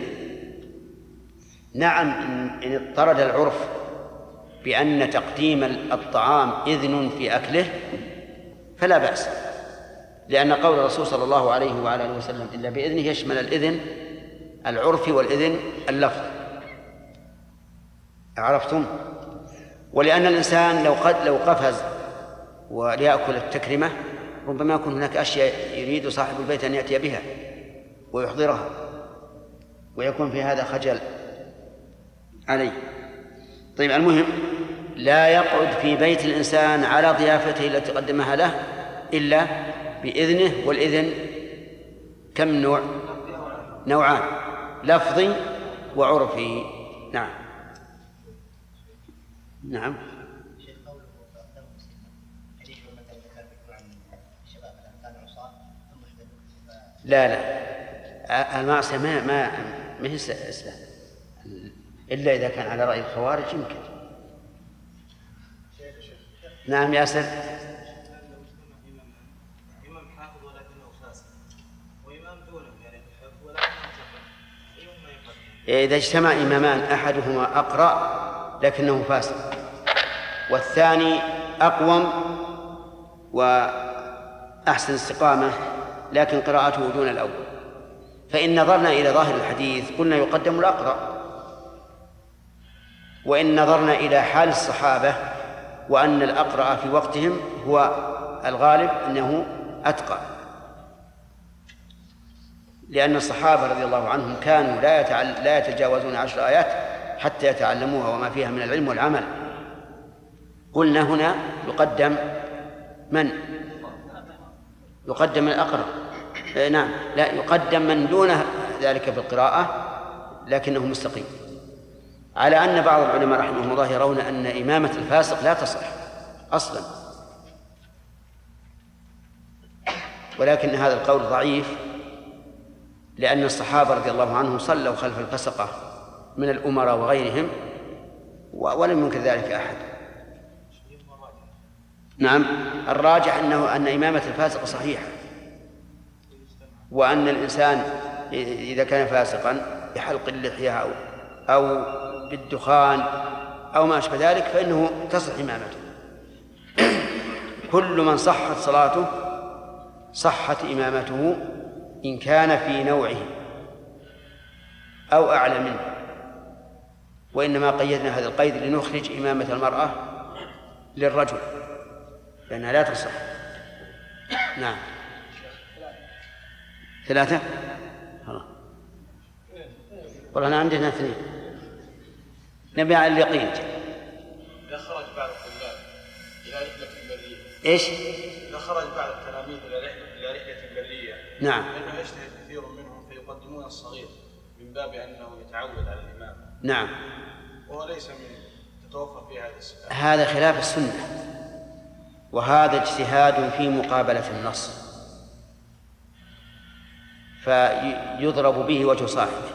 نعم إن اضطرد العرف بأن تقديم الطعام إذن في أكله فلا بأس، لأن قول الرسول صلى الله عليه وعلى آله وسلم إلا بإذنه يشمل الإذن العرفي والإذن اللفظ. عرفتم؟ ولأن الإنسان لو قد لو قفز وليأكل التكرمة ربما يكون هناك أشياء يريد صاحب البيت أن يأتي بها ويحضرها، ويكون في هذا خجل عليه. طيب، المهم لا يقعد في بيت الإنسان على ضيافته التي قدمها له إلا بإذنه، والإذن كم نوع؟ نوعان، لفظي وعرفي. نعم نعم. لا لا، المعصية ما ما ما هي إسلام إلا إذا كان على رأي الخوارج يمكن. نعم ياسر. إمام حافظ ولكنه فاسق، وإمام دونه يعني حافظ ولكنه جبر، أيهما يقدم؟ إذا اجتمع إمامان أحدهما أقرأ لكنه فاسق، والثاني أقوم وأحسن استقامة لكن قراءته دون الأول، فإن نظرنا إلى ظاهر الحديث قلنا يقدم الأقرأ، وإن نظرنا إلى حال الصحابة وأن الأقرأ في وقتهم هو الغالب أنه أتقى، لأن الصحابة رضي الله عنهم كانوا لا يتعل... لا يتجاوزون عشر آيات حتى يتعلموها وما فيها من العلم والعمل. قلنا هنا يقدم من؟ يقدم الأقرأ. آه نعم، لا، يقدم من دون ذلك في القراءة لكنه مستقيم، على أن بعض العلماء رحمهم الله يرون أن إمامة الفاسق لا تصح أصلا، ولكن هذا القول ضعيف، لأن الصحابة رضي الله عنهم صلوا خلف الفسقة من الأمراء وغيرهم ولم ينكر ذلك أحد. نعم، الراجح أنه أن إمامة الفاسق صحيحة، وأن الإنسان إذا كان فاسقا بحلق اللحية أو أو بالدخان أو ما أشبه ذلك فإنه تصح إمامته. كل من صحت صلاته صحت إمامته إن كان في نوعه أو أعلى منه، وإنما قيدنا هذا القيد لنخرج إمامة المرأة للرجل لأنها لا تصح. نعم، ثلاثة. والله أنا عندنا اثنين نبي على اليقين. إذا خرج بعض الطلاب إلى رحلة برية. إيش؟ إذا خرج بعض التلاميذ إلى رحلة إلى رحلة برية. نعم. لأنه يجتهد كثير منهم فيقدمون الصغير من باب أنه يتعود على الإمام. نعم. وهو ليس من تتوفر في هذا السؤال. هذا خلاف السنة، وهذا اجتهاد في مقابلة النص، فيضرب به وجه صاحبه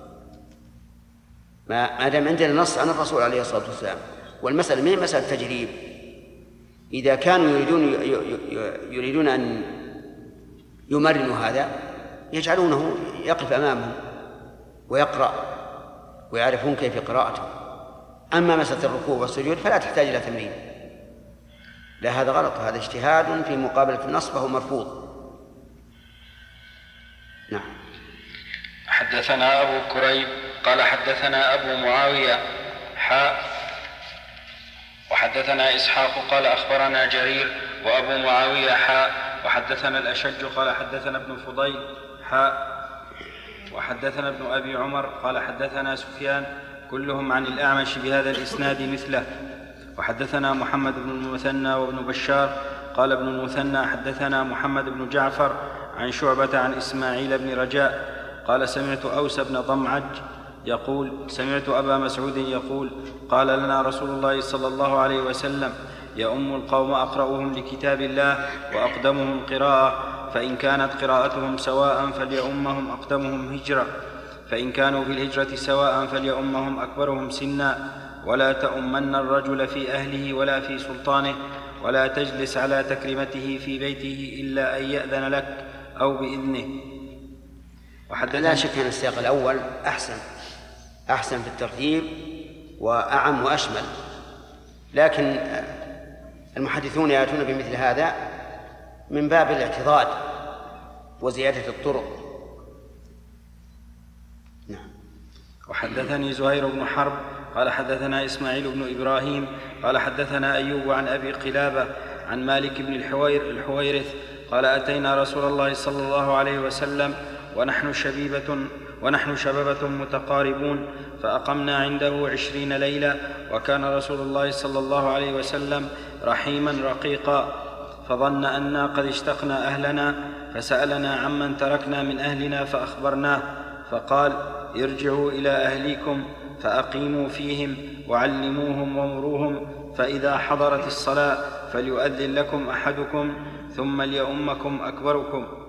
ما دام عندنا نص عن الرسول عليه الصلاة والسلام. والمسألة ما هي مسألة تجريب. إذا كانوا يريدون يريدون أن يمرنوا هذا يجعلونه يقف أمامهم ويقرأ ويعرفون كيف قراءته. أما مسألة الركوع والسجود فلا تحتاج إلى تمرين، لا، هذا غلط، هذا اجتهاد في مقابلة النص فهو مرفوض. نعم. حدثنا أبو كريب قال حدثنا أبو معاوية حاء وحدثنا إسحاق قال أخبرنا جرير وأبو معاوية حاء وحدثنا الأشج قال حدثنا ابن فضيل حاء وحدثنا ابن أبي عمر قال حدثنا سفيان كلهم عن الأعمش بهذا الإسناد مثله. وحدثنا محمد بن المثنى وابن بشار قال ابن المثنى حدثنا محمد بن جعفر عن شعبة عن إسماعيل بن رجاء قال سمعت أوس بن ضمعج يقول سمعت أبا مسعود يقول قال لنا رسول الله صلى الله عليه وسلم يؤم القوم أقرأهم لكتاب الله وأقدمهم قراءة، فإن كانت قراءتهم سواء فليؤمهم أقدمهم هجرة، فإن كانوا في الهجرة سواء فليؤمهم أكبرهم سنا، ولا تؤمن الرجل في أهله ولا في سلطانه، ولا تجلس على تكريمته في بيته إلا أن يأذن لك، أو بإذنه. لا شك أن السياق الأول أحسن أحسن في الترتيب وأعم وأشمل، لكن المحدثون يأتون بمثل هذا من باب الاعتضاد وزيادة الطرق. نعم. وحدثني زهير بن حرب قال حدثنا إسماعيل بن إبراهيم قال حدثنا أيوب عن أبي قلابة عن مالك بن الحوير الحويرث قال أتينا رسول الله صلى الله عليه وسلم ونحن شبيبة ونحن شبابة متقاربون فأقمنا عنده عشرين ليلة، وكان رسول الله صلى الله عليه وسلم رحيما رقيقا، فظن أنا قد اشتقنا أهلنا فسألنا عمن تركنا من أهلنا فأخبرناه، فقال ارجعوا إلى أهليكم فأقيموا فيهم وعلموهم ومروهم، فإذا حضرت الصلاة فليؤذن لكم أحدكم ثم ليؤمكم أكبركم.